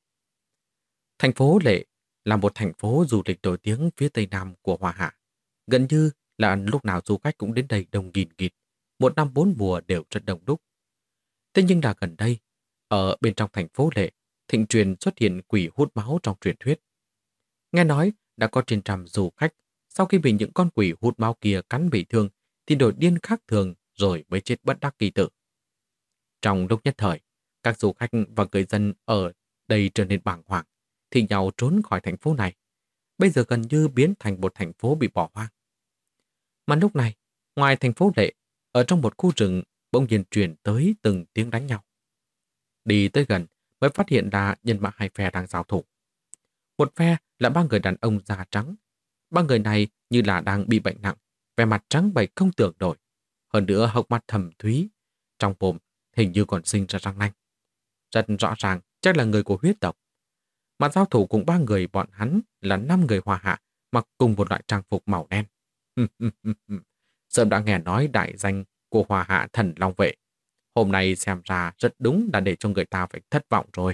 Thành phố Lệ là một thành phố du lịch nổi tiếng phía tây nam của Hoa Hạ. Gần như là lúc nào du khách cũng đến đây đông nghìn nghịt, một năm bốn mùa đều rất đông đúc. Thế nhưng là gần đây, ở bên trong thành phố Lệ, thịnh truyền xuất hiện quỷ hút máu trong truyền thuyết. Nghe nói đã có trên trăm du khách sau khi bị những con quỷ hút máu kia cắn bị thương thì nổi điên khác thường rồi mới chết bất đắc kỳ tử. Trong lúc nhất thời, các du khách và người dân ở đây trở nên bàng hoàng, thì nhau trốn khỏi thành phố này. Bây giờ gần như biến thành một thành phố bị bỏ hoang. Mà lúc này, ngoài thành phố Lệ, ở trong một khu rừng bỗng nhiên truyền tới từng tiếng đánh nhau. Đi tới gần mới phát hiện ra nhân mã hai phe đang giao thủ. Một phe là ba người đàn ông da trắng. Ba người này như là đang bị bệnh nặng, vẻ mặt trắng bệch không tưởng nổi. Hơn nữa hốc mắt thâm thúy, trong mồm hình như còn sinh ra răng nanh. Rất rõ ràng chắc là người của huyết tộc. Mà giao thủ cùng ba người bọn hắn là 5 người Hoa Hạ mặc cùng một loại trang phục màu đen. Sớm đã nghe nói đại danh của Hoa Hạ Thần Long Vệ. Hôm nay xem ra rất đúng là để cho người ta phải thất vọng rồi.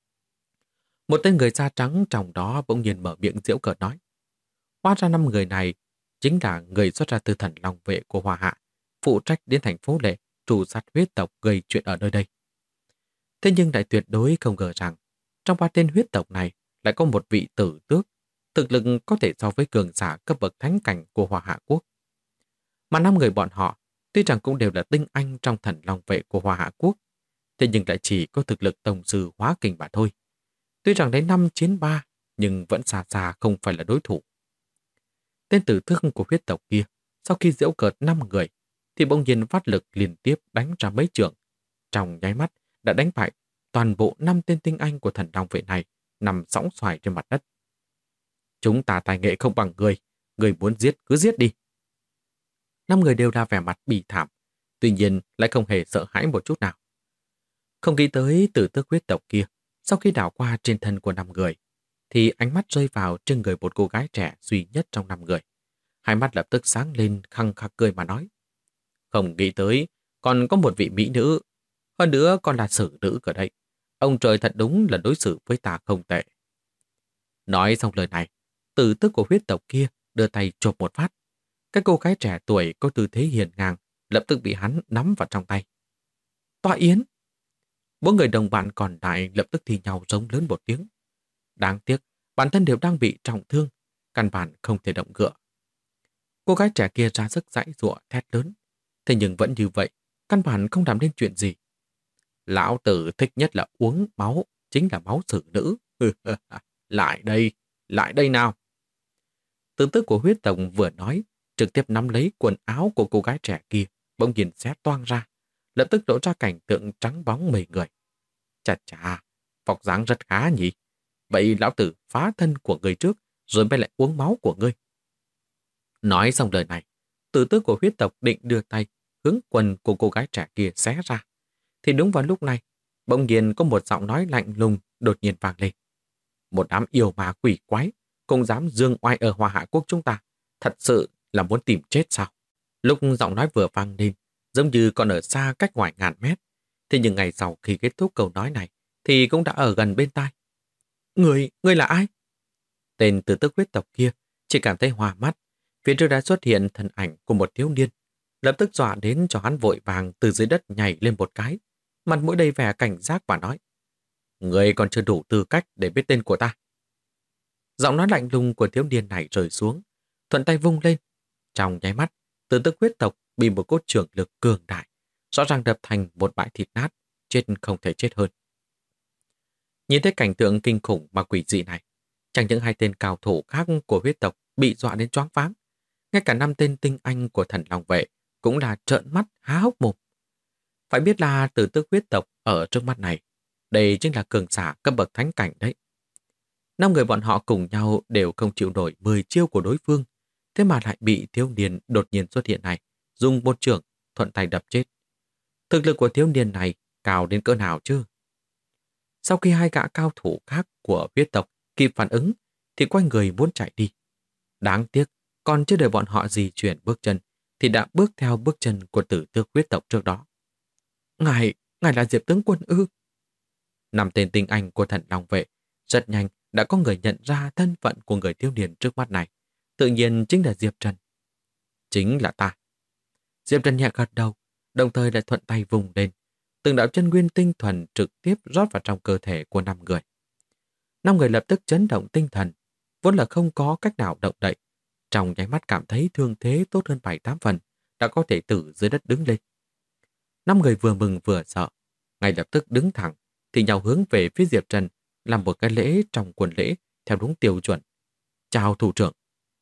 Một tên người da trắng trong đó bỗng nhiên mở miệng giễu cợt nói. Hóa ra 5 người này chính là người xuất ra từ Thần Long Vệ của Hoa Hạ, phụ trách đến thành phố Lệ trù sát huyết tộc gây chuyện ở nơi đây. Thế nhưng lại tuyệt đối không ngờ rằng trong 3 tên huyết tộc này lại có một vị tử tước, thực lực có thể so với cường giả cấp bậc thánh cảnh của Hoa Hạ quốc. Mà 5 người bọn họ Tuy rằng cũng đều là tinh anh trong Thần Long vệ của Hoa Hạ Quốc, thế nhưng lại chỉ có thực lực tổng sư hóa kình mà thôi. Tuy rằng đến 5 chiến 3, nhưng vẫn xa xa không phải là đối thủ. Tên tử thương của huyết tộc kia, sau khi giễu cợt 5 người, thì bỗng nhiên phát lực liên tiếp đánh ra mấy trường. Trong nháy mắt, đã đánh bại toàn bộ 5 tên tinh anh của Thần Long vệ này nằm sõng xoài trên mặt đất. Chúng ta tài nghệ không bằng người muốn giết cứ giết đi. 5 người đều ra vẻ mặt bì thảm, tuy nhiên lại không hề sợ hãi một chút nào. Không nghĩ tới tử tước huyết tộc kia, sau khi đảo qua trên thân của 5 người, thì ánh mắt rơi vào trên người một cô gái trẻ duy nhất trong 5 người. Hai mắt lập tức sáng lên khăng khắc cười mà nói. Không nghĩ tới, còn có một vị mỹ nữ, hơn nữa còn là xử nữ ở đây. Ông trời thật đúng là đối xử với ta không tệ. Nói xong lời này, tử tước của huyết tộc kia đưa tay chộp một phát. Cái cô gái trẻ tuổi có tư thế hiền ngang, lập tức bị hắn nắm vào trong tay. Tọa yến! Bốn người đồng bạn còn lại lập tức thi nhau rống lớn một tiếng. Đáng tiếc, bản thân đều đang bị trọng thương, căn bản không thể động gựa. Cô gái trẻ kia ra sức giãy giụa thét lớn, thế nhưng vẫn như vậy, căn bản không làm nên chuyện gì. Lão tử thích nhất là uống máu, chính là máu xử nữ. Lại đây nào. Tử tước của huyết tộc vừa nói, trực tiếp nắm lấy quần áo của cô gái trẻ kia, bỗng nhiên xé toang ra, lập tức lộ ra cảnh tượng trắng bóng mười người. Chà chà, vóc dáng rất khá nhỉ. Vậy lão tử phá thân của người trước, rồi mới lại uống máu của ngươi. Nói xong lời này, tử tước của huyết tộc định đưa tay hướng quần của cô gái trẻ kia xé ra. Thì đúng vào lúc này, bỗng nhiên có một giọng nói lạnh lùng đột nhiên vang lên. Một đám yêu ma quỷ quái, cũng dám dương oai ở Hoa Hạ Quốc chúng ta. Thật sự là muốn tìm chết sao? Lúc giọng nói vừa vang lên, giống như còn ở xa cách ngoài ngàn mét. Thế nhưng ngày sau khi kết thúc câu nói này, thì cũng đã ở gần bên tai. Ngươi là ai? Tên tử tước huyết tộc kia chỉ cảm thấy hoa mắt. Phía trước đã xuất hiện thân ảnh của một thiếu niên, lập tức dọa đến cho hắn vội vàng từ dưới đất nhảy lên một cái, mặt mũi đầy vẻ cảnh giác và nói: Ngươi còn chưa đủ tư cách để biết tên của ta. Giọng nói lạnh lùng của thiếu niên này rơi xuống, thuận tay vung lên. Trong nháy mắt, tử tước huyết tộc bị một cốt trưởng lực cường đại, rõ ràng đập thành một bãi thịt nát, chết không thể chết hơn. Nhìn thấy cảnh tượng kinh khủng mà quỷ dị này, chẳng những hai tên cao thủ khác của huyết tộc bị dọa đến choáng váng, ngay cả 5 tên tinh anh của Thần Long vệ cũng là trợn mắt há hốc mồm. Phải biết là tử tước huyết tộc ở trước mắt này, đây chính là cường giả cấp bậc thánh cảnh đấy. 5 người bọn họ cùng nhau đều không chịu nổi 10 chiêu của đối phương, thế mà lại bị thiếu niên đột nhiên xuất hiện này dùng một chưởng thuận tay đập chết. Thực lực của thiếu niên này cao đến cỡ nào chứ? Sau khi hai gã cao thủ khác của huyết tộc kịp phản ứng, thì quay người muốn chạy đi. Đáng tiếc, còn chưa đợi bọn họ di chuyển bước chân, thì đã bước theo bước chân của tử tước huyết tộc trước đó. Ngài là Diệp tướng quân ư? 5 tên tinh anh của Thần Long vệ rất nhanh đã có người nhận ra thân phận của người thiếu niên trước mắt này. Tự nhiên chính là Diệp Trần. Chính là ta. Diệp Trần nhẹ gật đầu, đồng thời lại thuận tay vùng lên. Từng đạo chân nguyên tinh thuần trực tiếp rót vào trong cơ thể của 5 người. 5 người lập tức chấn động tinh thần, vốn là không có cách nào động đậy. Trong nháy mắt cảm thấy thương thế tốt hơn 7-8 phần, đã có thể từ dưới đất đứng lên. 5 người vừa mừng vừa sợ, ngay lập tức đứng thẳng, thì nhau hướng về phía Diệp Trần, làm một cái lễ trong quần lễ theo đúng tiêu chuẩn. Chào thủ trưởng.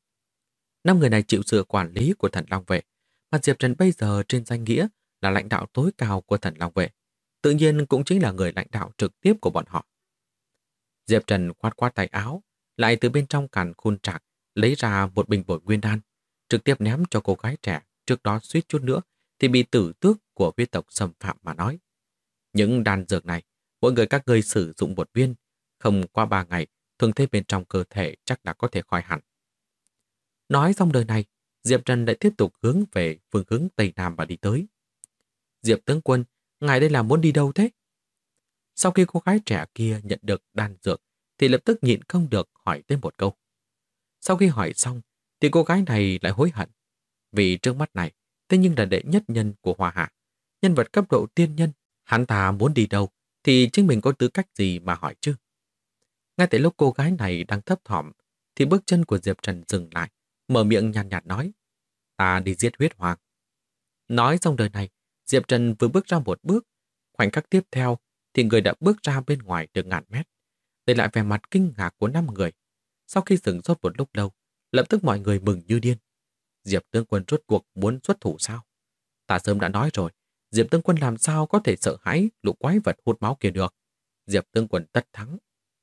5 người này chịu sự quản lý của Thần Long vệ, mà Diệp Trần bây giờ trên danh nghĩa là lãnh đạo tối cao của Thần Long vệ, tự nhiên cũng chính là người lãnh đạo trực tiếp của bọn họ. Diệp Trần khoát khoát tay áo, lại từ bên trong càn khôn trạc lấy ra một bình bồi nguyên đan, trực tiếp ném cho cô gái trẻ trước đó suýt chút nữa thì bị tử tước của huyết tộc xâm phạm mà nói. Những đan dược này, mỗi người các ngươi sử dụng một viên, không qua 3 ngày, thương thế bên trong cơ thể chắc là có thể khỏi hẳn. Nói xong lời này, Diệp Trần lại tiếp tục hướng về phương hướng Tây Nam và đi tới. Diệp tướng quân, ngài đây là muốn đi đâu thế? Sau khi cô gái trẻ kia nhận được đan dược, thì lập tức nhịn không được hỏi thêm một câu. Sau khi hỏi xong, thì cô gái này lại hối hận. Vì trước mắt này, thế nhưng là đệ nhất nhân của Hoa Hạ, nhân vật cấp độ tiên nhân, hắn ta muốn đi đâu, thì chính mình có tư cách gì mà hỏi chứ? Ngay tại lúc cô gái này đang thấp thỏm, thì bước chân của Diệp Trần dừng lại, mở miệng nhàn nhạt nói, ta đi giết huyết hoàng. Nói xong đời này, Diệp Trần vừa bước ra một bước. Khoảnh khắc tiếp theo thì người đã bước ra bên ngoài được ngàn mét, để lại vẻ mặt kinh ngạc của 5 người. Sau khi sửng sốt một lúc lâu, lập tức mọi người mừng như điên. Diệp tướng quân rốt cuộc muốn xuất thủ sao? Ta sớm đã nói rồi, Diệp tướng quân làm sao có thể sợ hãi lũ quái vật hút máu kia được. Diệp tướng quân tất thắng.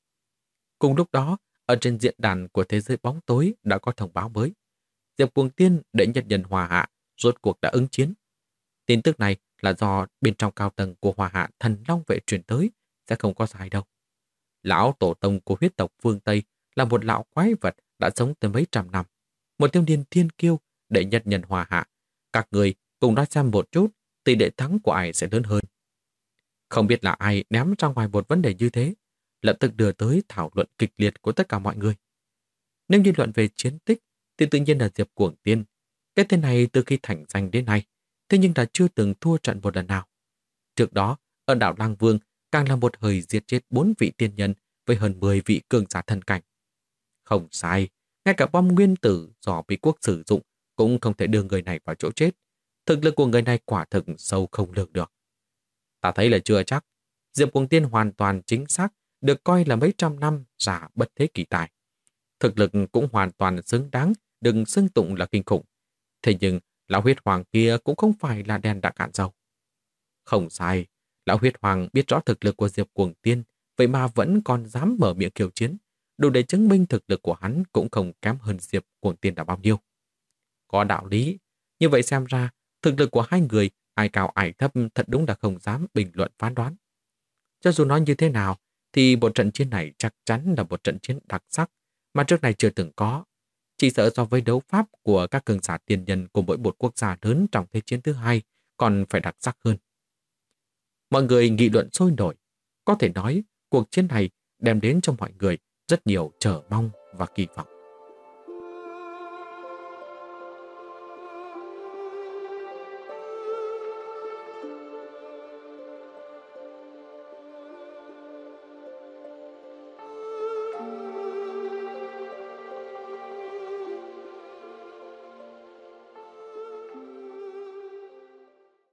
Cùng lúc đó, ở trên diễn đàn của thế giới bóng tối đã có thông báo mới. Diệp Cuồng Tiên đệ nhất nhân Hoa Hạ rốt cuộc đã ứng chiến. Tin tức này là do bên trong cao tầng của Hoa Hạ Thần Long Vệ truyền tới, sẽ không có sai đâu. Lão tổ tông của huyết tộc phương Tây là một lão quái vật đã sống tới mấy trăm năm. Một thiếu niên thiên kiêu đệ nhất nhân Hoa Hạ. Các người cùng nói xem một chút tỷ lệ thắng của ai sẽ lớn hơn. Không biết là ai ném ra ngoài một vấn đề như thế, lập tức đưa tới thảo luận kịch liệt của tất cả mọi người. Nếu như luận về chiến tích thì tự nhiên là Diệp Cuồng Tiên. Cái tên này từ khi thành danh đến nay, thế nhưng đã chưa từng thua trận một lần nào. Trước đó, ở đảo Lang Vương càng là một hơi giết chết 4 vị tiên nhân với hơn 10 vị cường giả thần cảnh. Không sai, ngay cả bom nguyên tử do Mỹ quốc sử dụng cũng không thể đưa người này vào chỗ chết. Thực lực của người này quả thực sâu không lường được. Ta thấy là chưa chắc. Diệp Cuồng Tiên hoàn toàn chính xác, được coi là mấy trăm năm giả bất thế kỳ tài. Thực lực cũng hoàn toàn xứng đáng, đừng xưng tụng là kinh khủng. Thế nhưng, lão huyết hoàng kia cũng không phải là đèn đã cạn dầu. Không sai, lão huyết hoàng biết rõ thực lực của Diệp Cuồng Tiên, vậy mà vẫn còn dám mở miệng khiêu chiến. Đủ để chứng minh thực lực của hắn cũng không kém hơn Diệp Cuồng Tiên đã bao nhiêu. Có đạo lý, như vậy xem ra, thực lực của hai người ai cao ai thấp thật đúng là không dám bình luận phán đoán. Cho dù nói như thế nào, thì một trận chiến này chắc chắn là một trận chiến đặc sắc mà trước này chưa từng có. Chỉ sợ so với đấu pháp của các cường giả tiền nhân của mỗi một quốc gia lớn trong Thế chiến thứ hai còn phải đặc sắc hơn. Mọi người nghị luận sôi nổi. Có thể nói, cuộc chiến này đem đến cho mọi người rất nhiều chờ mong và kỳ vọng.